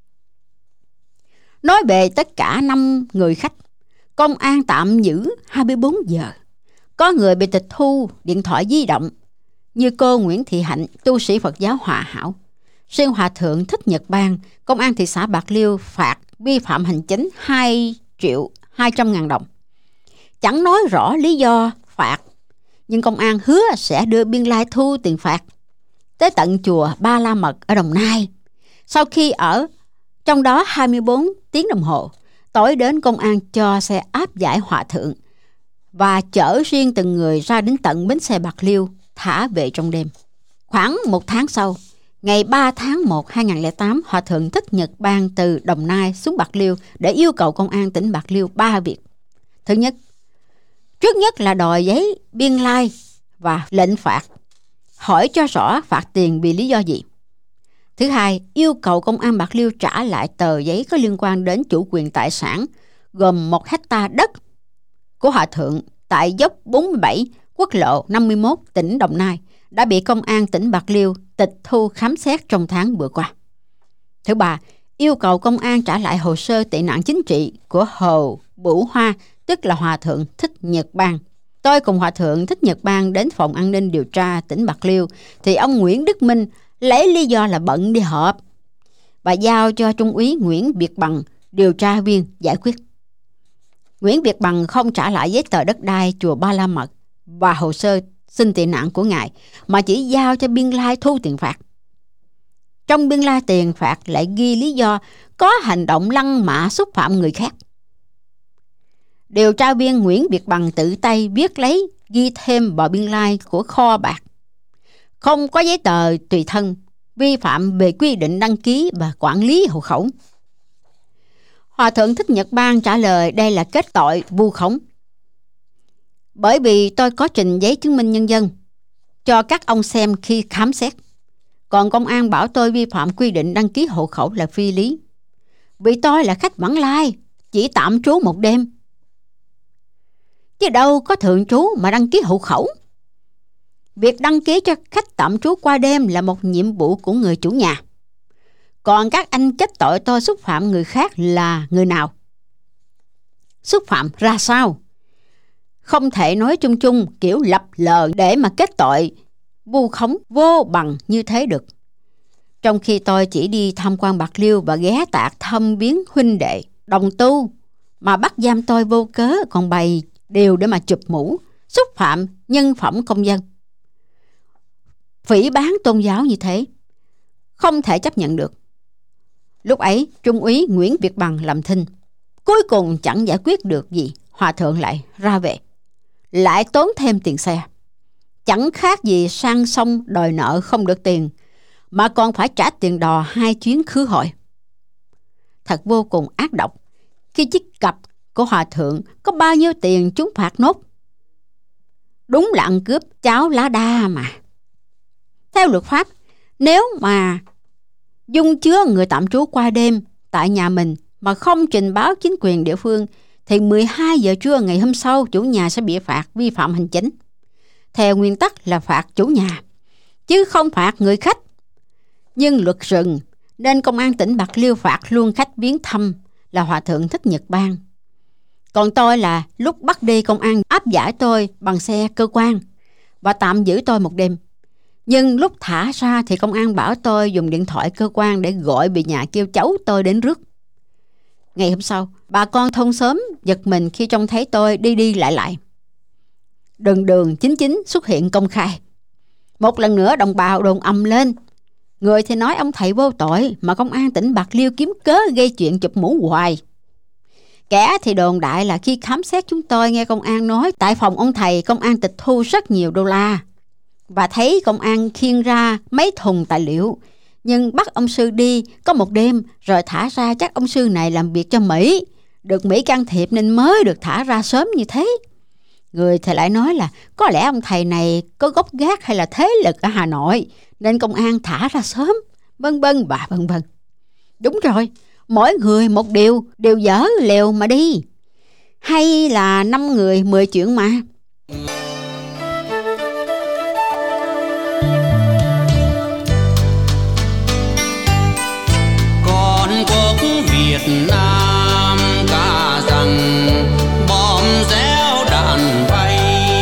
Nói về tất cả năm người khách, công an tạm giữ hai mươi bốn giờ. Có người bị tịch thu điện thoại di động, như cô Nguyễn Thị Hạnh, tu sĩ Phật giáo Hòa Hảo. Riêng Hòa thượng Thích Nhật Bang, công an thị xã Bạc Liêu phạt vi phạm hành chính hai triệu hai trăm ngàn đồng. Chẳng nói rõ lý do phạt, nhưng công an hứa sẽ đưa biên lai thu tiền phạt tới tận chùa Ba La Mật ở Đồng Nai. Sau khi ở trong đó hai mươi bốn tiếng đồng hồ, tối đến công an cho xe áp giải hòa thượng và chở riêng từng người ra đến tận bến xe Bạc Liêu, thả về trong đêm. Khoảng một tháng sau, ngày ba tháng một năm hai nghìn không trăm lẻ tám, Hòa thượng Thích Nhật Bang từ Đồng Nai xuống Bạc Liêu để yêu cầu công an tỉnh Bạc Liêu ba việc. Thứ nhất, trước nhất là đòi giấy biên lai và lệnh phạt, hỏi cho rõ phạt tiền vì lý do gì. Thứ hai, yêu cầu công an Bạc Liêu trả lại tờ giấy có liên quan đến chủ quyền tài sản gồm một hecta đất của Hòa thượng tại dốc bốn mươi bảy, quốc lộ năm mươi mốt, tỉnh Đồng Nai, đã bị công an tỉnh Bạc Liêu tịch thu khám xét trong tháng vừa qua. Thứ ba, yêu cầu công an trả lại hồ sơ tị nạn chính trị của Hồ Bửu Hoa, tức là Hòa thượng Thích Nhật Bang. Tôi cùng Hòa thượng Thích Nhật Bang đến phòng an ninh điều tra tỉnh Bạc Liêu, thì ông Nguyễn Đức Minh lấy lý do là bận đi họp và giao cho Trung úy Nguyễn Việt Bằng, điều tra viên, giải quyết. Nguyễn Việt Bằng không trả lại giấy tờ đất đai chùa Ba La Mật và hồ sơ xin tị nạn của ngài, mà chỉ giao cho biên lai thu tiền phạt. Trong biên lai tiền phạt lại ghi lý do có hành động lăng mạ xúc phạm người khác. Điều tra viên Nguyễn Việt Bằng tự tay viết lấy ghi thêm vào biên lai của kho bạc. Không có giấy tờ tùy thân vi phạm về quy định đăng ký và quản lý hộ khẩu. Hòa thượng Thích Nhật Bang trả lời đây là kết tội vu khống. Bởi vì tôi có trình giấy chứng minh nhân dân cho các ông xem khi khám xét. Còn công an bảo tôi vi phạm quy định đăng ký hộ khẩu là phi lý. Vì tôi là khách vãng lai, chỉ tạm trú một đêm. Chứ đâu có thường trú mà đăng ký hộ khẩu. Việc đăng ký cho khách tạm trú qua đêm là một nhiệm vụ của người chủ nhà. Còn các anh kết tội tôi xúc phạm người khác là người nào? Xúc phạm ra sao? Không thể nói chung chung kiểu lập lờ để mà kết tội vu khống vô bằng như thế được. Trong khi tôi chỉ đi tham quan Bạc Liêu và ghé tạc thăm viếng huynh đệ đồng tu, mà bắt giam tôi vô cớ còn bày điều để mà chụp mũ, xúc phạm nhân phẩm công dân, phỉ báng tôn giáo như thế, không thể chấp nhận được. Lúc ấy Trung úy Nguyễn Việt Bằng làm thinh, cuối cùng chẳng giải quyết được gì, hòa thượng lại ra về, lại tốn thêm tiền xe, chẳng khác gì sang sông đòi nợ không được tiền, mà còn phải trả tiền đò hai chuyến khứ hồi. Thật vô cùng ác độc. Khi chiếc cặp của hòa thượng có bao nhiêu tiền chúng phạt nốt. Đúng là ăn cướp cháo lá đa mà. Theo luật pháp, nếu mà dung chứa người tạm trú qua đêm tại nhà mình mà không trình báo chính quyền địa phương, thì mười hai giờ trưa ngày hôm sau chủ nhà sẽ bị phạt vi phạm hành chính. Theo nguyên tắc là phạt chủ nhà, chứ không phạt người khách. Nhưng luật rừng nên công an tỉnh Bạc Liêu phạt luôn khách viếng thăm là hòa thượng Thích Nhật Bang. Còn tôi là lúc bắt đi công an áp giải tôi bằng xe cơ quan và tạm giữ tôi một đêm. Nhưng lúc thả ra thì công an bảo tôi dùng điện thoại cơ quan để gọi về nhà kêu cháu tôi đến rước. Ngày hôm sau, bà con thôn xóm giật mình khi trông thấy tôi đi đi lại lại. Đường đường chính chính xuất hiện công khai. Một lần nữa đồng bào đồn ầm lên. Người thì nói ông thầy vô tội, mà công an tỉnh Bạc Liêu kiếm cớ gây chuyện chụp mũ hoài. Kẻ thì đồn đại là khi khám xét chúng tôi nghe công an nói tại phòng ông thầy công an tịch thu rất nhiều đô la, và thấy công an khiêng ra mấy thùng tài liệu. Nhưng bắt ông sư đi có một đêm rồi thả ra, chắc ông sư này làm việc cho Mỹ, được Mỹ can thiệp nên mới được thả ra sớm như thế. Người thì lại nói là có lẽ ông thầy này có gốc gác hay là thế lực ở Hà Nội nên công an thả ra sớm, vân vân và vân vân. Đúng rồi, mỗi người một điều, đều dở lèo mà đi. Hay là năm người mười chuyện mà. Con quốc Việt Nam ca rằng bom réo đạn bay,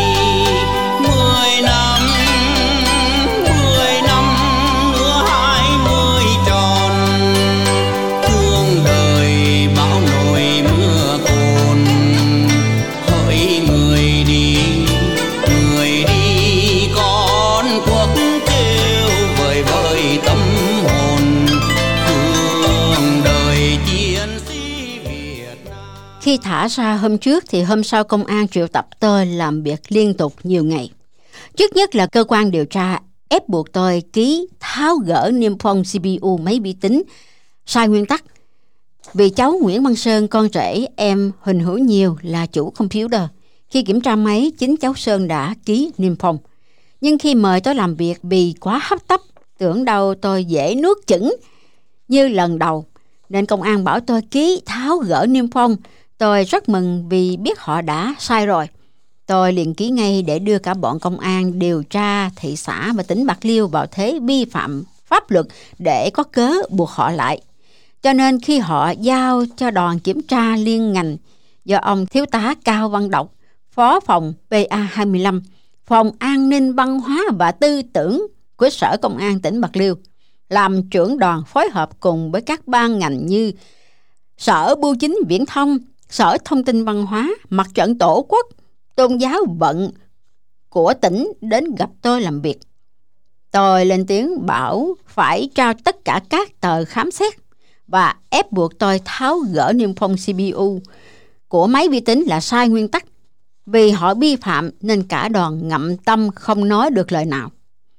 mười năm mười năm nữa hai mươi tròn, thương đời bão nổi mưa cồn. Hỡi người đi người đi, con quốc kêu vời vời tâm hồn, thương đời chiến sĩ Việt Nam. Khi thả ra hôm trước thì hôm sau công an triệu tập tôi làm việc liên tục nhiều ngày. Trước nhất là cơ quan điều tra ép buộc tôi ký tháo gỡ niêm phong xê pê u máy vi tính sai nguyên tắc. Vì cháu Nguyễn Văn Sơn, con rể em Huỳnh Hữu Nhiều là chủ computer. Khi kiểm tra máy, chính cháu Sơn đã ký niêm phong. Nhưng khi mời tôi làm việc vì quá hấp tấp, tưởng đâu tôi dễ nuốt chửng như lần đầu, nên công an bảo tôi ký tháo gỡ niêm phong. Tôi rất mừng vì biết họ đã sai rồi. Tôi liền ký ngay để đưa cả bọn công an điều tra thị xã và tỉnh Bạc Liêu vào thế vi phạm pháp luật để có cớ buộc họ lại. Cho nên khi họ giao cho đoàn kiểm tra liên ngành do ông Thiếu tá Cao Văn Độc, Phó phòng pê a hai mươi lăm, Phòng An ninh Văn hóa và Tư tưởng của Sở Công an tỉnh Bạc Liêu, làm trưởng đoàn phối hợp cùng với các ban ngành như Sở Bưu chính Viễn thông, Sở Thông tin Văn hóa, Mặt trận Tổ quốc, Tôn giáo vận của tỉnh đến gặp tôi làm việc. Tôi lên tiếng bảo phải trao tất cả các tờ khám xét và ép buộc tôi tháo gỡ niêm phong xê pê u của máy vi tính là sai nguyên tắc. Vì họ vi phạm nên cả đoàn ngậm tâm không nói được lời nào.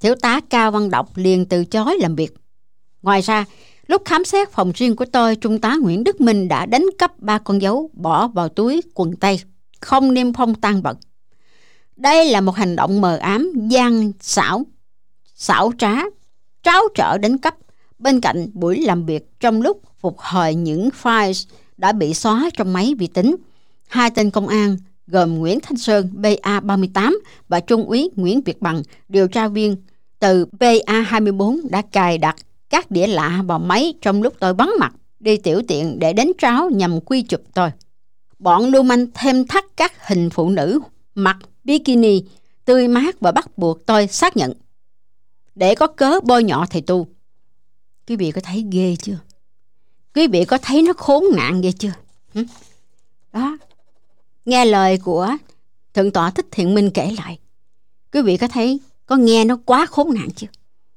Thiếu tá Cao Văn Độc liền từ chối làm việc. Ngoài ra, lúc khám xét phòng riêng của tôi, Trung tá Nguyễn Đức Minh đã đánh cắp ba con dấu bỏ vào túi quần tây, không niêm phong tang vật. Đây là một hành động mờ ám, gian xảo, xảo trá, tráo trở đánh cắp, bên cạnh buổi làm việc trong lúc phục hồi những file đã bị xóa trong máy vi tính. Hai tên công an gồm Nguyễn Thanh Sơn, B A ba mươi tám và Trung úy Nguyễn Việt Bằng, điều tra viên từ B A hai mươi bốn đã cài đặt các đĩa lạ vào máy trong lúc tôi vắng mặt đi tiểu tiện để đánh tráo nhằm quy chụp tôi. Bọn lưu manh thêm thắt các hình phụ nữ mặc bikini tươi mát và bắt buộc tôi xác nhận để có cớ bôi nhọ thầy tu. Quý vị có thấy ghê chưa? Quý vị có thấy nó khốn nạn ghê chưa? Hử? Đó, nghe lời của Thượng tọa Thích Thiện Minh kể lại, quý vị có thấy, có nghe nó quá khốn nạn chưa?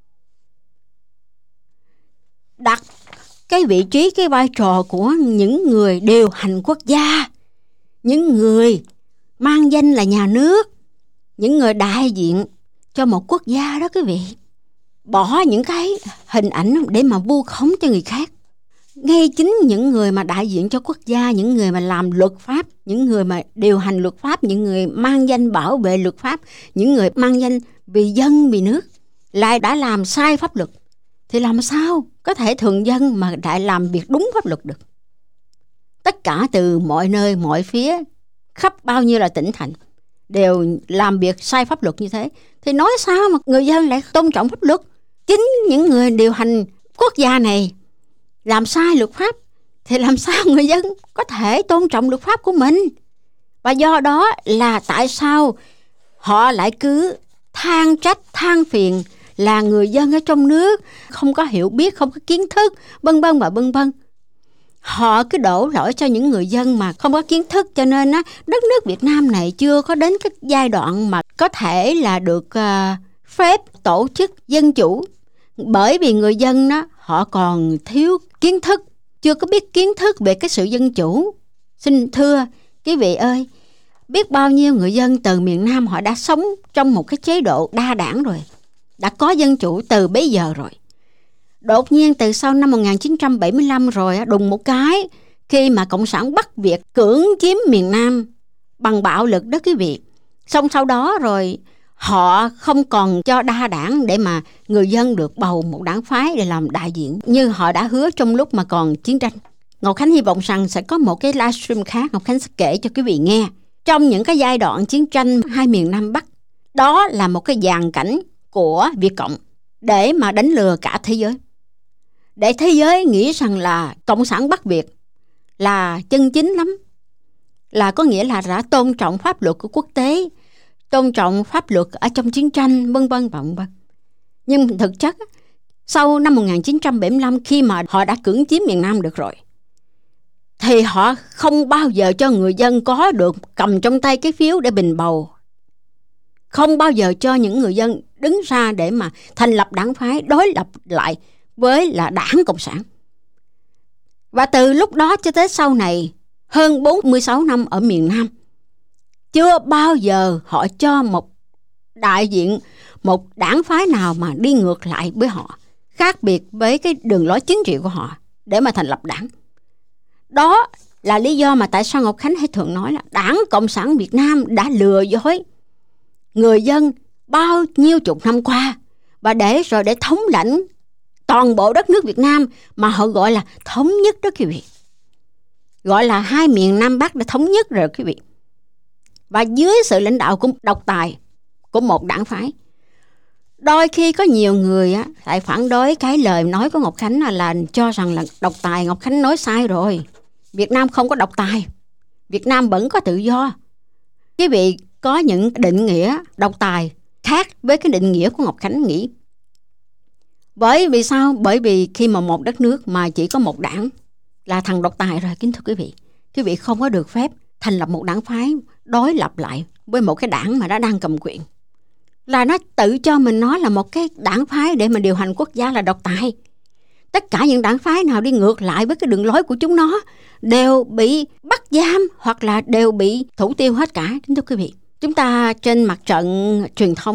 Đặt cái vị trí, cái vai trò của những người điều hành quốc gia, những người mang danh là nhà nước, những người đại diện cho một quốc gia đó quý vị, bỏ những cái hình ảnh để mà vu khống cho người khác. Ngay chính những người mà đại diện cho quốc gia, những người mà làm luật pháp, những người mà điều hành luật pháp, những người mang danh bảo vệ luật pháp, những người mang danh vì dân vì nước lại đã làm sai pháp luật, thì làm sao có thể thường dân mà lại làm việc đúng pháp luật được? Tất cả từ mọi nơi mọi phía, khắp bao nhiêu là tỉnh thành đều làm việc sai pháp luật như thế, thì nói sao mà người dân lại tôn trọng pháp luật? Chính những người điều hành quốc gia này làm sai luật pháp, thì làm sao người dân có thể tôn trọng luật pháp của mình? Và do đó là tại sao họ lại cứ than trách, than phiền là người dân ở trong nước không có hiểu biết, không có kiến thức, vân vân và vân vân. Họ cứ đổ lỗi cho những người dân mà không có kiến thức, cho nên á, đất nước Việt Nam này chưa có đến cái giai đoạn mà có thể là được uh, phép tổ chức dân chủ. Bởi vì người dân đó, họ còn thiếu kiến thức, chưa có biết kiến thức về cái sự dân chủ. Xin thưa quý vị ơi, biết bao nhiêu người dân từ miền Nam họ đã sống trong một cái chế độ đa đảng rồi, đã có dân chủ từ bấy giờ rồi. Đột nhiên từ sau năm một nghìn chín trăm bảy mươi lăm rồi, đùng một cái, khi mà Cộng sản Bắc Việt cưỡng chiếm miền Nam bằng bạo lực đó quý vị, xong sau đó rồi họ không còn cho đa đảng để mà người dân được bầu một đảng phái để làm đại diện như họ đã hứa trong lúc mà còn chiến tranh. Ngọc Khánh hy vọng rằng sẽ có một cái livestream khác, Ngọc Khánh sẽ kể cho quý vị nghe trong những cái giai đoạn chiến tranh hai miền Nam Bắc. Đó là một cái dàn cảnh của Việt Cộng để mà đánh lừa cả thế giới, để thế giới nghĩ rằng là Cộng sản Bắc Việt là chân chính lắm, là có nghĩa là đã tôn trọng pháp luật của quốc tế, tôn trọng pháp luật ở trong chiến tranh, vân vân và vân vân. Nhưng thực chất sau năm một nghìn chín trăm bảy mươi lăm, khi mà họ đã cưỡng chiếm miền Nam được rồi, thì họ không bao giờ cho người dân có được cầm trong tay cái phiếu để bình bầu, không bao giờ cho những người dân đứng ra để mà thành lập đảng phái đối lập lại với là Đảng Cộng sản. Và từ lúc đó cho tới sau này, hơn bốn mươi sáu năm ở miền Nam, chưa bao giờ họ cho một đại diện, một đảng phái nào mà đi ngược lại với họ, khác biệt với cái đường lối chính trị của họ để mà thành lập đảng. Đó là lý do mà tại sao Ngọc Khánh hay thường nói là Đảng Cộng sản Việt Nam đã lừa dối người dân bao nhiêu chục năm qua, và để rồi để thống lãnh toàn bộ đất nước Việt Nam mà họ gọi là thống nhất đó quý vị. Gọi là hai miền Nam Bắc đã thống nhất rồi quý vị. Và dưới sự lãnh đạo của độc tài của một đảng phái. Đôi khi có nhiều người á lại phản đối cái lời nói của Ngọc Khánh là, là cho rằng là độc tài. Ngọc Khánh nói sai rồi. Việt Nam không có độc tài. Việt Nam vẫn có tự do. Quý vị có những định nghĩa độc tài khác với cái định nghĩa của Ngọc Khánh nghĩ. Bởi vì sao? Bởi vì khi mà một đất nước mà chỉ có một đảng là thằng độc tài rồi, kính thưa quý vị. Quý vị không có được phép thành lập một đảng phái đối lập lại với một cái đảng mà nó đang cầm quyền. Là nó tự cho mình nói là một cái đảng phái để mà điều hành quốc gia là độc tài. Tất cả những đảng phái nào đi ngược lại với cái đường lối của chúng nó đều bị bắt giam hoặc là đều bị thủ tiêu hết cả, kính thưa quý vị. Chúng ta trên mặt trận truyền thông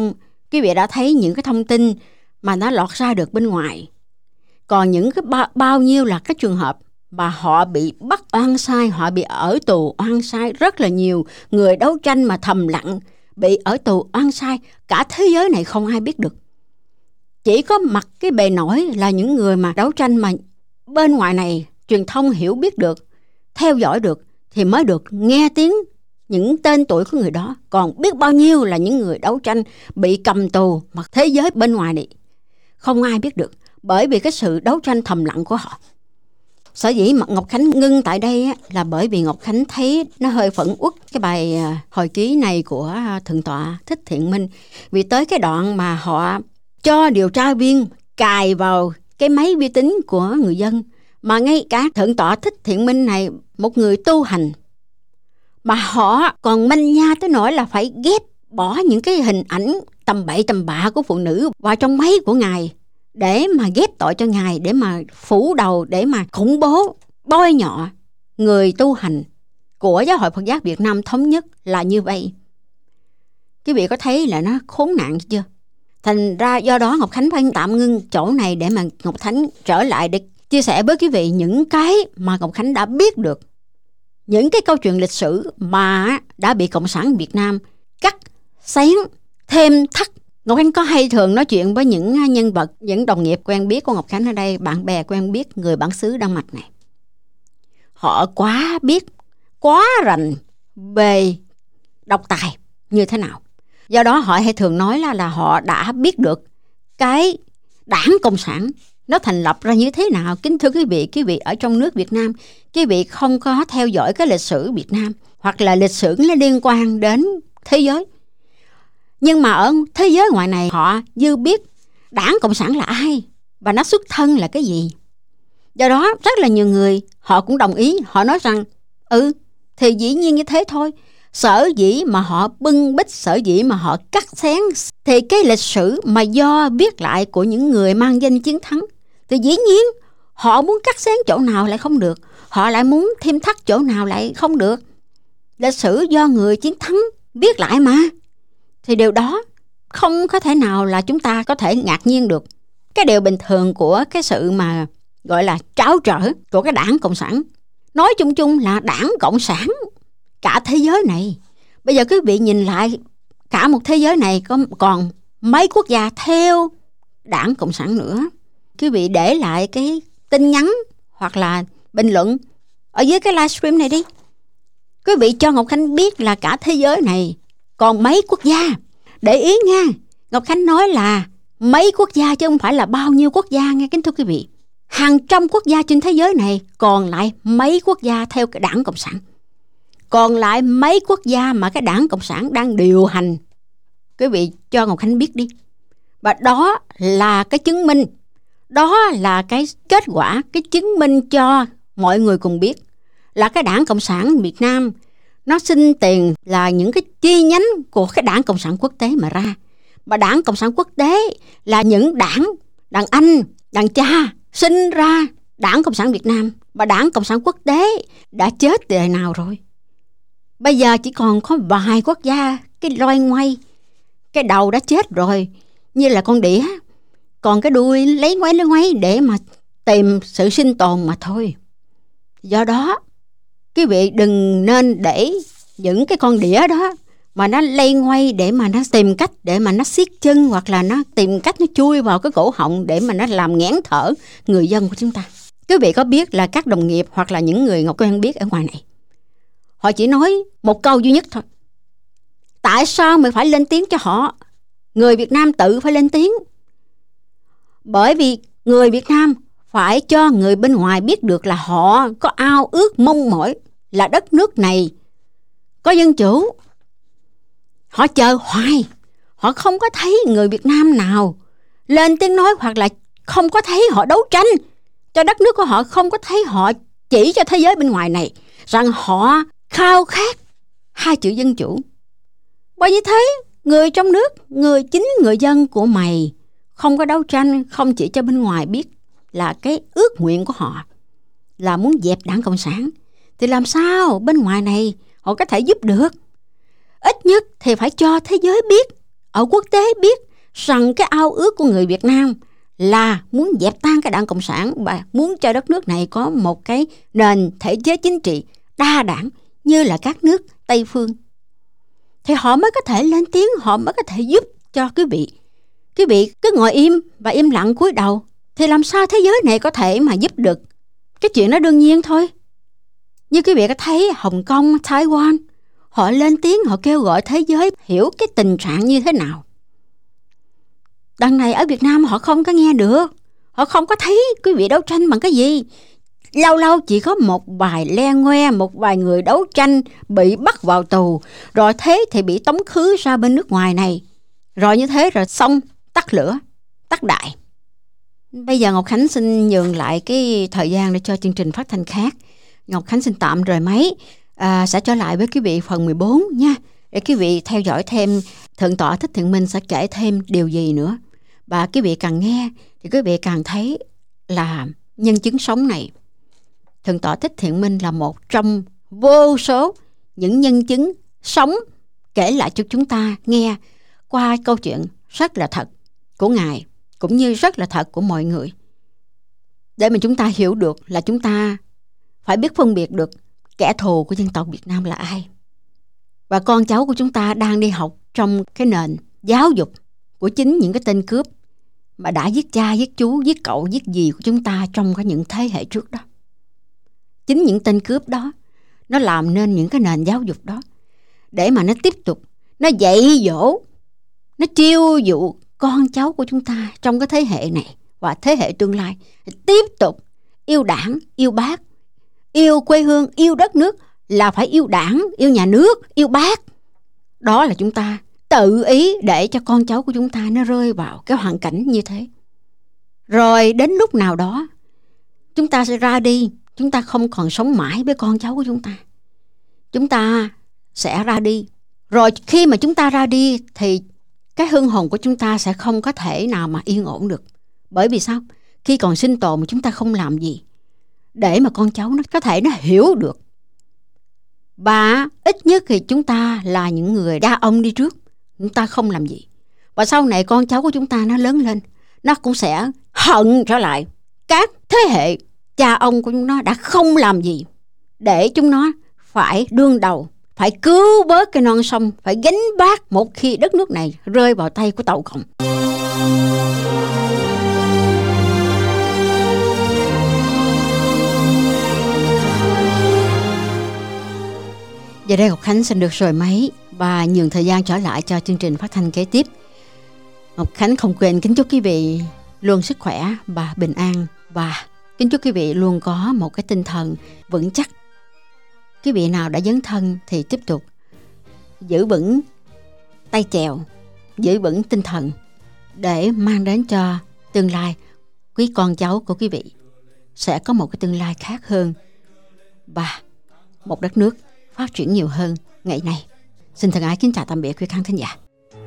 Quý vị đã thấy những cái thông tin mà nó lọt ra được bên ngoài. Còn những cái ba, bao nhiêu là cái trường hợp mà họ bị bắt oan sai, họ bị ở tù oan sai. Rất là nhiều người đấu tranh mà thầm lặng bị ở tù oan sai. Cả thế giới này không ai biết được. Chỉ có mặt cái bề nổi là những người mà đấu tranh mà bên ngoài này truyền thông hiểu biết được, theo dõi được thì mới được nghe tiếng những tên tuổi của người đó. Còn biết bao nhiêu là những người đấu tranh bị cầm tù mà thế giới bên ngoài này không ai biết được, bởi vì cái sự đấu tranh thầm lặng của họ. Sở dĩ mà Ngọc Khánh ngưng tại đây á, là bởi vì Ngọc Khánh thấy nó hơi phẫn uất cái bài hồi ký này của Thượng tọa Thích Thiện Minh. Vì tới cái đoạn mà họ cho điều tra viên cài vào cái máy vi tính của người dân, mà ngay cả Thượng tọa Thích Thiện Minh này, một người tu hành, mà họ còn manh nha tới nỗi là phải ghép bỏ những cái hình ảnh tầm bậy tầm bạ của phụ nữ vào trong máy của Ngài để mà ghép tội cho Ngài, để mà phủ đầu, để mà khủng bố, bôi nhọ người tu hành của Giáo hội Phật giáo Việt Nam Thống Nhất là như vậy. Quý vị có thấy là nó khốn nạn chưa? Thành ra do đó Ngọc Khánh phải tạm ngưng chỗ này để mà Ngọc Khánh trở lại để chia sẻ với quý vị những cái mà Ngọc Khánh đã biết được, những cái câu chuyện lịch sử mà đã bị Cộng sản Việt Nam cắt, xén, thêm thắt. Ngọc Khánh có hay thường nói chuyện với những nhân vật, những đồng nghiệp quen biết của Ngọc Khánh ở đây, bạn bè quen biết người bản xứ Đan Mạch này. Họ quá biết, quá rành về độc tài như thế nào. Do đó họ hay thường nói là, là họ đã biết được cái đảng Cộng sản nó thành lập ra như thế nào. Kính thưa quý vị, quý vị ở trong nước Việt Nam, quý vị không có theo dõi cái lịch sử Việt Nam hoặc là lịch sử nó liên quan đến thế giới. Nhưng mà ở thế giới ngoài này họ dư biết đảng Cộng sản là ai và nó xuất thân là cái gì. Do đó rất là nhiều người họ cũng đồng ý, họ nói rằng ừ thì dĩ nhiên như thế thôi. Sở dĩ mà họ bưng bít, sở dĩ mà họ cắt xén thì cái lịch sử mà do viết lại của những người mang danh chiến thắng, thì dĩ nhiên họ muốn cắt xén chỗ nào lại không được, họ lại muốn thêm thắt chỗ nào lại không được. Lịch sử do người chiến thắng viết lại mà, thì điều đó không có thể nào là chúng ta có thể ngạc nhiên được. Cái điều bình thường của cái sự mà gọi là tráo trở của cái đảng Cộng sản, nói chung chung là đảng Cộng sản cả thế giới này. Bây giờ quý vị nhìn lại cả một thế giới này có còn mấy quốc gia theo đảng Cộng sản nữa. Quý vị để lại cái tin nhắn hoặc là bình luận ở dưới cái livestream này đi. Quý vị cho Ngọc Khánh biết là cả thế giới này còn mấy quốc gia. Để ý nha, Ngọc Khánh nói là mấy quốc gia chứ không phải là bao nhiêu quốc gia nghe kính thưa quý vị. Hàng trăm quốc gia trên thế giới này còn lại mấy quốc gia theo cái đảng Cộng sản. Còn lại mấy quốc gia mà cái đảng Cộng sản đang điều hành. Quý vị cho Ngọc Khánh biết đi. Và đó là cái chứng minh, đó là cái kết quả, cái chứng minh cho mọi người cùng biết là cái đảng Cộng sản Việt Nam nó xin tiền là những cái chi nhánh của cái đảng Cộng sản quốc tế mà ra. Mà đảng Cộng sản quốc tế là những đảng, đàn anh, đàn cha sinh ra đảng Cộng sản Việt Nam. Và đảng Cộng sản quốc tế đã chết từ đời nào rồi. Bây giờ chỉ còn có vài quốc gia cái loay ngoay, cái đầu đã chết rồi, như là con đĩa, còn cái đuôi lấy ngoáy lấy ngoáy để mà tìm sự sinh tồn mà thôi. Do đó quý vị đừng nên để những cái con đĩa đó mà nó lay ngoay để mà nó tìm cách để mà nó siết chân, hoặc là nó tìm cách nó chui vào cái cổ họng để mà nó làm nghẽn thở người dân của chúng ta. Quý vị có biết là các đồng nghiệp hoặc là những người Ngọc quen biết ở ngoài này, họ chỉ nói một câu duy nhất thôi: tại sao mày phải lên tiếng cho họ? Người Việt Nam tự phải lên tiếng. Bởi vì người Việt Nam phải cho người bên ngoài biết được là họ có ao ước mong mỏi là đất nước này có dân chủ. Họ chờ hoài, họ không có thấy người Việt Nam nào lên tiếng nói, hoặc là không có thấy họ đấu tranh cho đất nước của họ, không có thấy họ chỉ cho thế giới bên ngoài này rằng họ khao khát hai chữ dân chủ. Bởi như thế, người trong nước, người chính người dân của mày không có đấu tranh, không chỉ cho bên ngoài biết là cái ước nguyện của họ là muốn dẹp đảng Cộng sản, thì làm sao bên ngoài này họ có thể giúp được? Ít nhất thì phải cho thế giới biết, ở quốc tế biết rằng cái ao ước của người Việt Nam là muốn dẹp tan cái đảng Cộng sản và muốn cho đất nước này có một cái nền thể chế chính trị đa đảng như là các nước Tây phương, thì họ mới có thể lên tiếng, họ mới có thể giúp cho quý vị. Quý vị cứ ngồi im và im lặng cúi đầu thì làm sao thế giới này có thể mà giúp được? Cái chuyện đó đương nhiên thôi. Như quý vị có thấy Hồng Kông, Taiwan, họ lên tiếng, họ kêu gọi thế giới hiểu cái tình trạng như thế nào. Đằng này ở Việt Nam họ không có nghe được, họ không có thấy quý vị đấu tranh bằng cái gì. Lâu lâu chỉ có một vài le ngoe, một vài người đấu tranh bị bắt vào tù, rồi thế thì bị tống khứ ra bên nước ngoài này. Rồi như thế rồi xong, tắt lửa, tắt đại. Bây giờ Ngọc Khánh xin nhường lại cái thời gian để cho chương trình phát thanh khác. Ngọc Khánh xin tạm rời máy, à, sẽ trở lại với quý vị phần mười bốn nha, để quý vị theo dõi thêm Thượng tọa Thích Thiện Minh sẽ kể thêm điều gì nữa. Và quý vị càng nghe thì quý vị càng thấy là nhân chứng sống này, Thượng tọa Thích Thiện Minh là một trong vô số những nhân chứng sống kể lại cho chúng ta nghe qua câu chuyện rất là thật của Ngài, cũng như rất là thật của mọi người, để mà chúng ta hiểu được là chúng ta phải biết phân biệt được kẻ thù của dân tộc Việt Nam là ai. Và con cháu của chúng ta đang đi học trong cái nền giáo dục của chính những cái tên cướp mà đã giết cha, giết chú, giết cậu, giết dì của chúng ta trong cái những thế hệ trước đó. Chính những tên cướp đó nó làm nên những cái nền giáo dục đó để mà nó tiếp tục, nó dạy dỗ, nó chiêu dụ con cháu của chúng ta trong cái thế hệ này và thế hệ tương lai tiếp tục yêu đảng, yêu bác, yêu quê hương, yêu đất nước, là phải yêu đảng, yêu nhà nước, yêu bác. Đó là chúng ta tự ý để cho con cháu của chúng ta nó rơi vào cái hoàn cảnh như thế. Rồi đến lúc nào đó chúng ta sẽ ra đi, chúng ta không còn sống mãi với con cháu của chúng ta. Chúng ta sẽ ra đi. Rồi khi mà chúng ta ra đi thì cái hương hồn của chúng ta sẽ không có thể nào mà yên ổn được. Bởi vì sao? Khi còn sinh tồn mà chúng ta không làm gì để mà con cháu nó có thể nó hiểu được. Và ít nhất thì chúng ta là những người đa ông đi trước, chúng ta không làm gì. Và sau này con cháu của chúng ta nó lớn lên, nó cũng sẽ hận trở lại các thế hệ cha ông của chúng nó đã không làm gì để chúng nó phải đương đầu, phải cứu vớt cái non sông, phải gánh vác một khi đất nước này rơi vào tay của Tàu Cộng. Giờ đây Ngọc Khánh xin được rời máy và nhường thời gian trở lại cho chương trình phát thanh kế tiếp. Ngọc Khánh không quên kính chúc quý vị luôn sức khỏe và bình an, và kính chúc quý vị luôn có một cái tinh thần vững chắc. Quý vị nào đã dấn thân thì tiếp tục giữ vững tay chèo, giữ vững tinh thần để mang đến cho tương lai quý con cháu của quý vị sẽ có một cái tương lai khác hơn và một đất nước phát triển nhiều hơn ngày nay. Xin thân ái kính chào tạm biệt quý khán thính giả.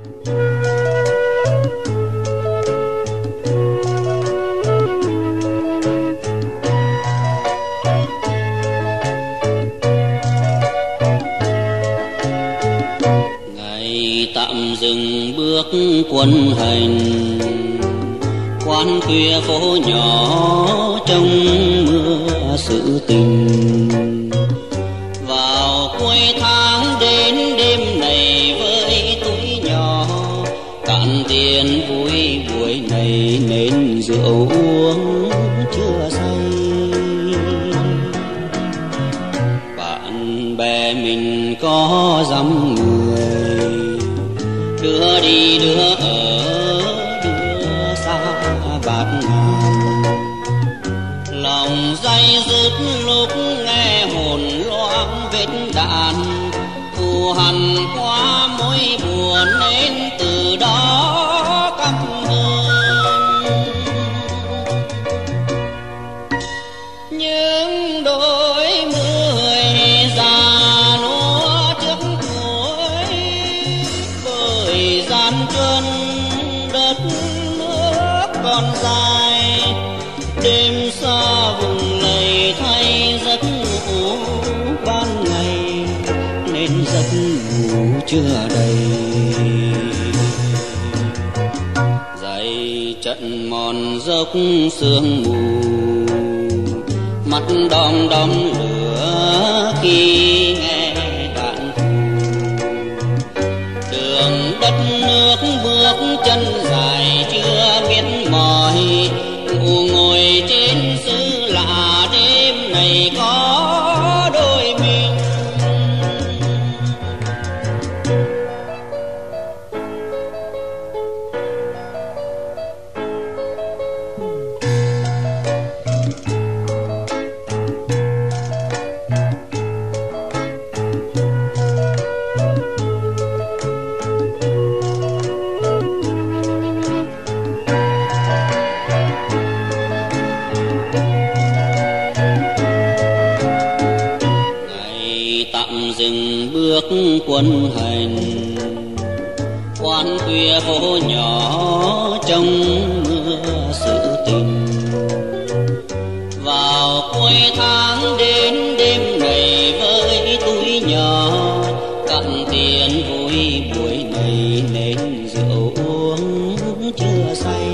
Ngày tạm dừng bước quân hành, quán khuya phố nhỏ trong mưa sự tình. Vào cuối tháng đến đêm này với túi nhỏ, cạn tiền vui buổi này nên rượu uống chưa say. Bạn bè mình có dăm người, đưa đi đưa ở, đưa xa bạt ngàn. Lòng day dứt lúc nghe hồn loáng vết đạn, thù hằn qua mối buồn nên từ đó căm hờn. Những đôi mươi già lúa trước cuối, bởi gian truân đất nước còn dài. Đêm xa vùng lầy thay giấc ngủ ban ngày, nên giấc ngủ chưa đầy. trận mòn dốc sương mù, mắt đom đóm lửa khi nghe đạn thù. Đường đất nước bước chân dài chưa biết mỏi, ngủ ngồi trên xứ lạ đêm này có đôi mình. Dừng bước quân hành, quán khuya phố nhỏ trong mưa sự tình. Vào cuối tháng đến đêm này với túi nhỏ, cặn tiền vui buổi này nên rượu uống chưa say.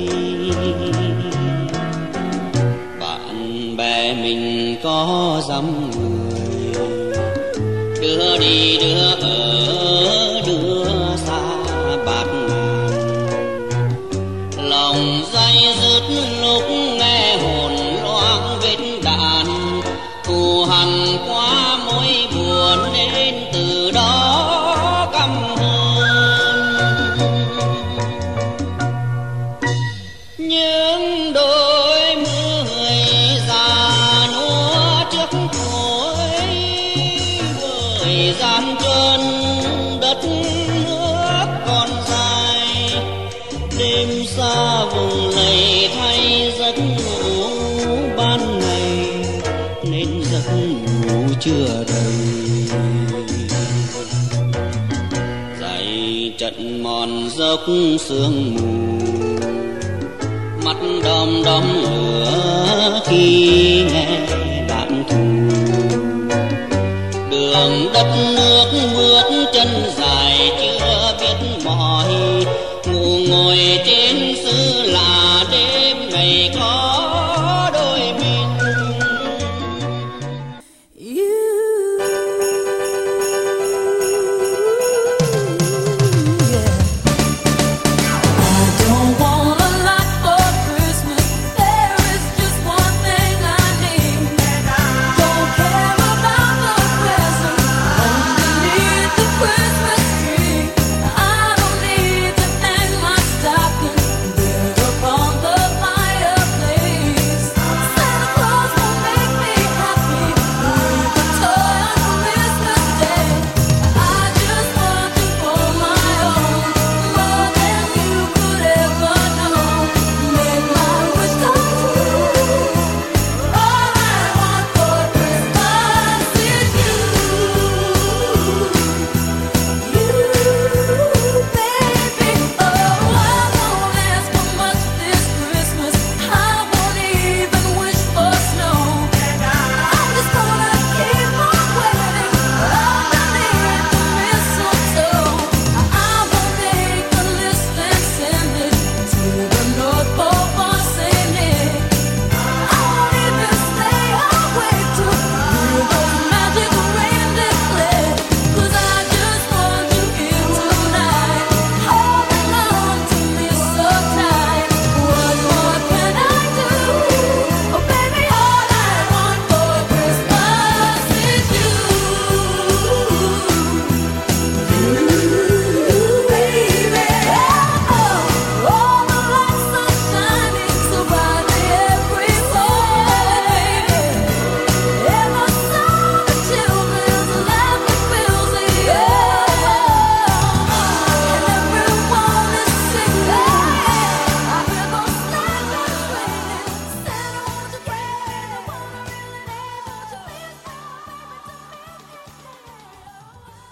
Bạn bè mình có dăm người, đưa đi đưa ở đưa xa bạc ngàn. Lòng day dứt lúc nghe hồn loáng vết đạn, thù hằn qua mối buồn nên từ đó căm hờn. Những đôi mươi già nua trước tuổi, thời gian chân đất nước còn dài. Đêm xa vùng này thay giấc ngủ ban ngày, nên giấc ngủ chưa đầy. Dày trận mòn dốc sương mù, mắt đom đóm lửa khi nghe đạn thù. Đường đất nước bước chân dài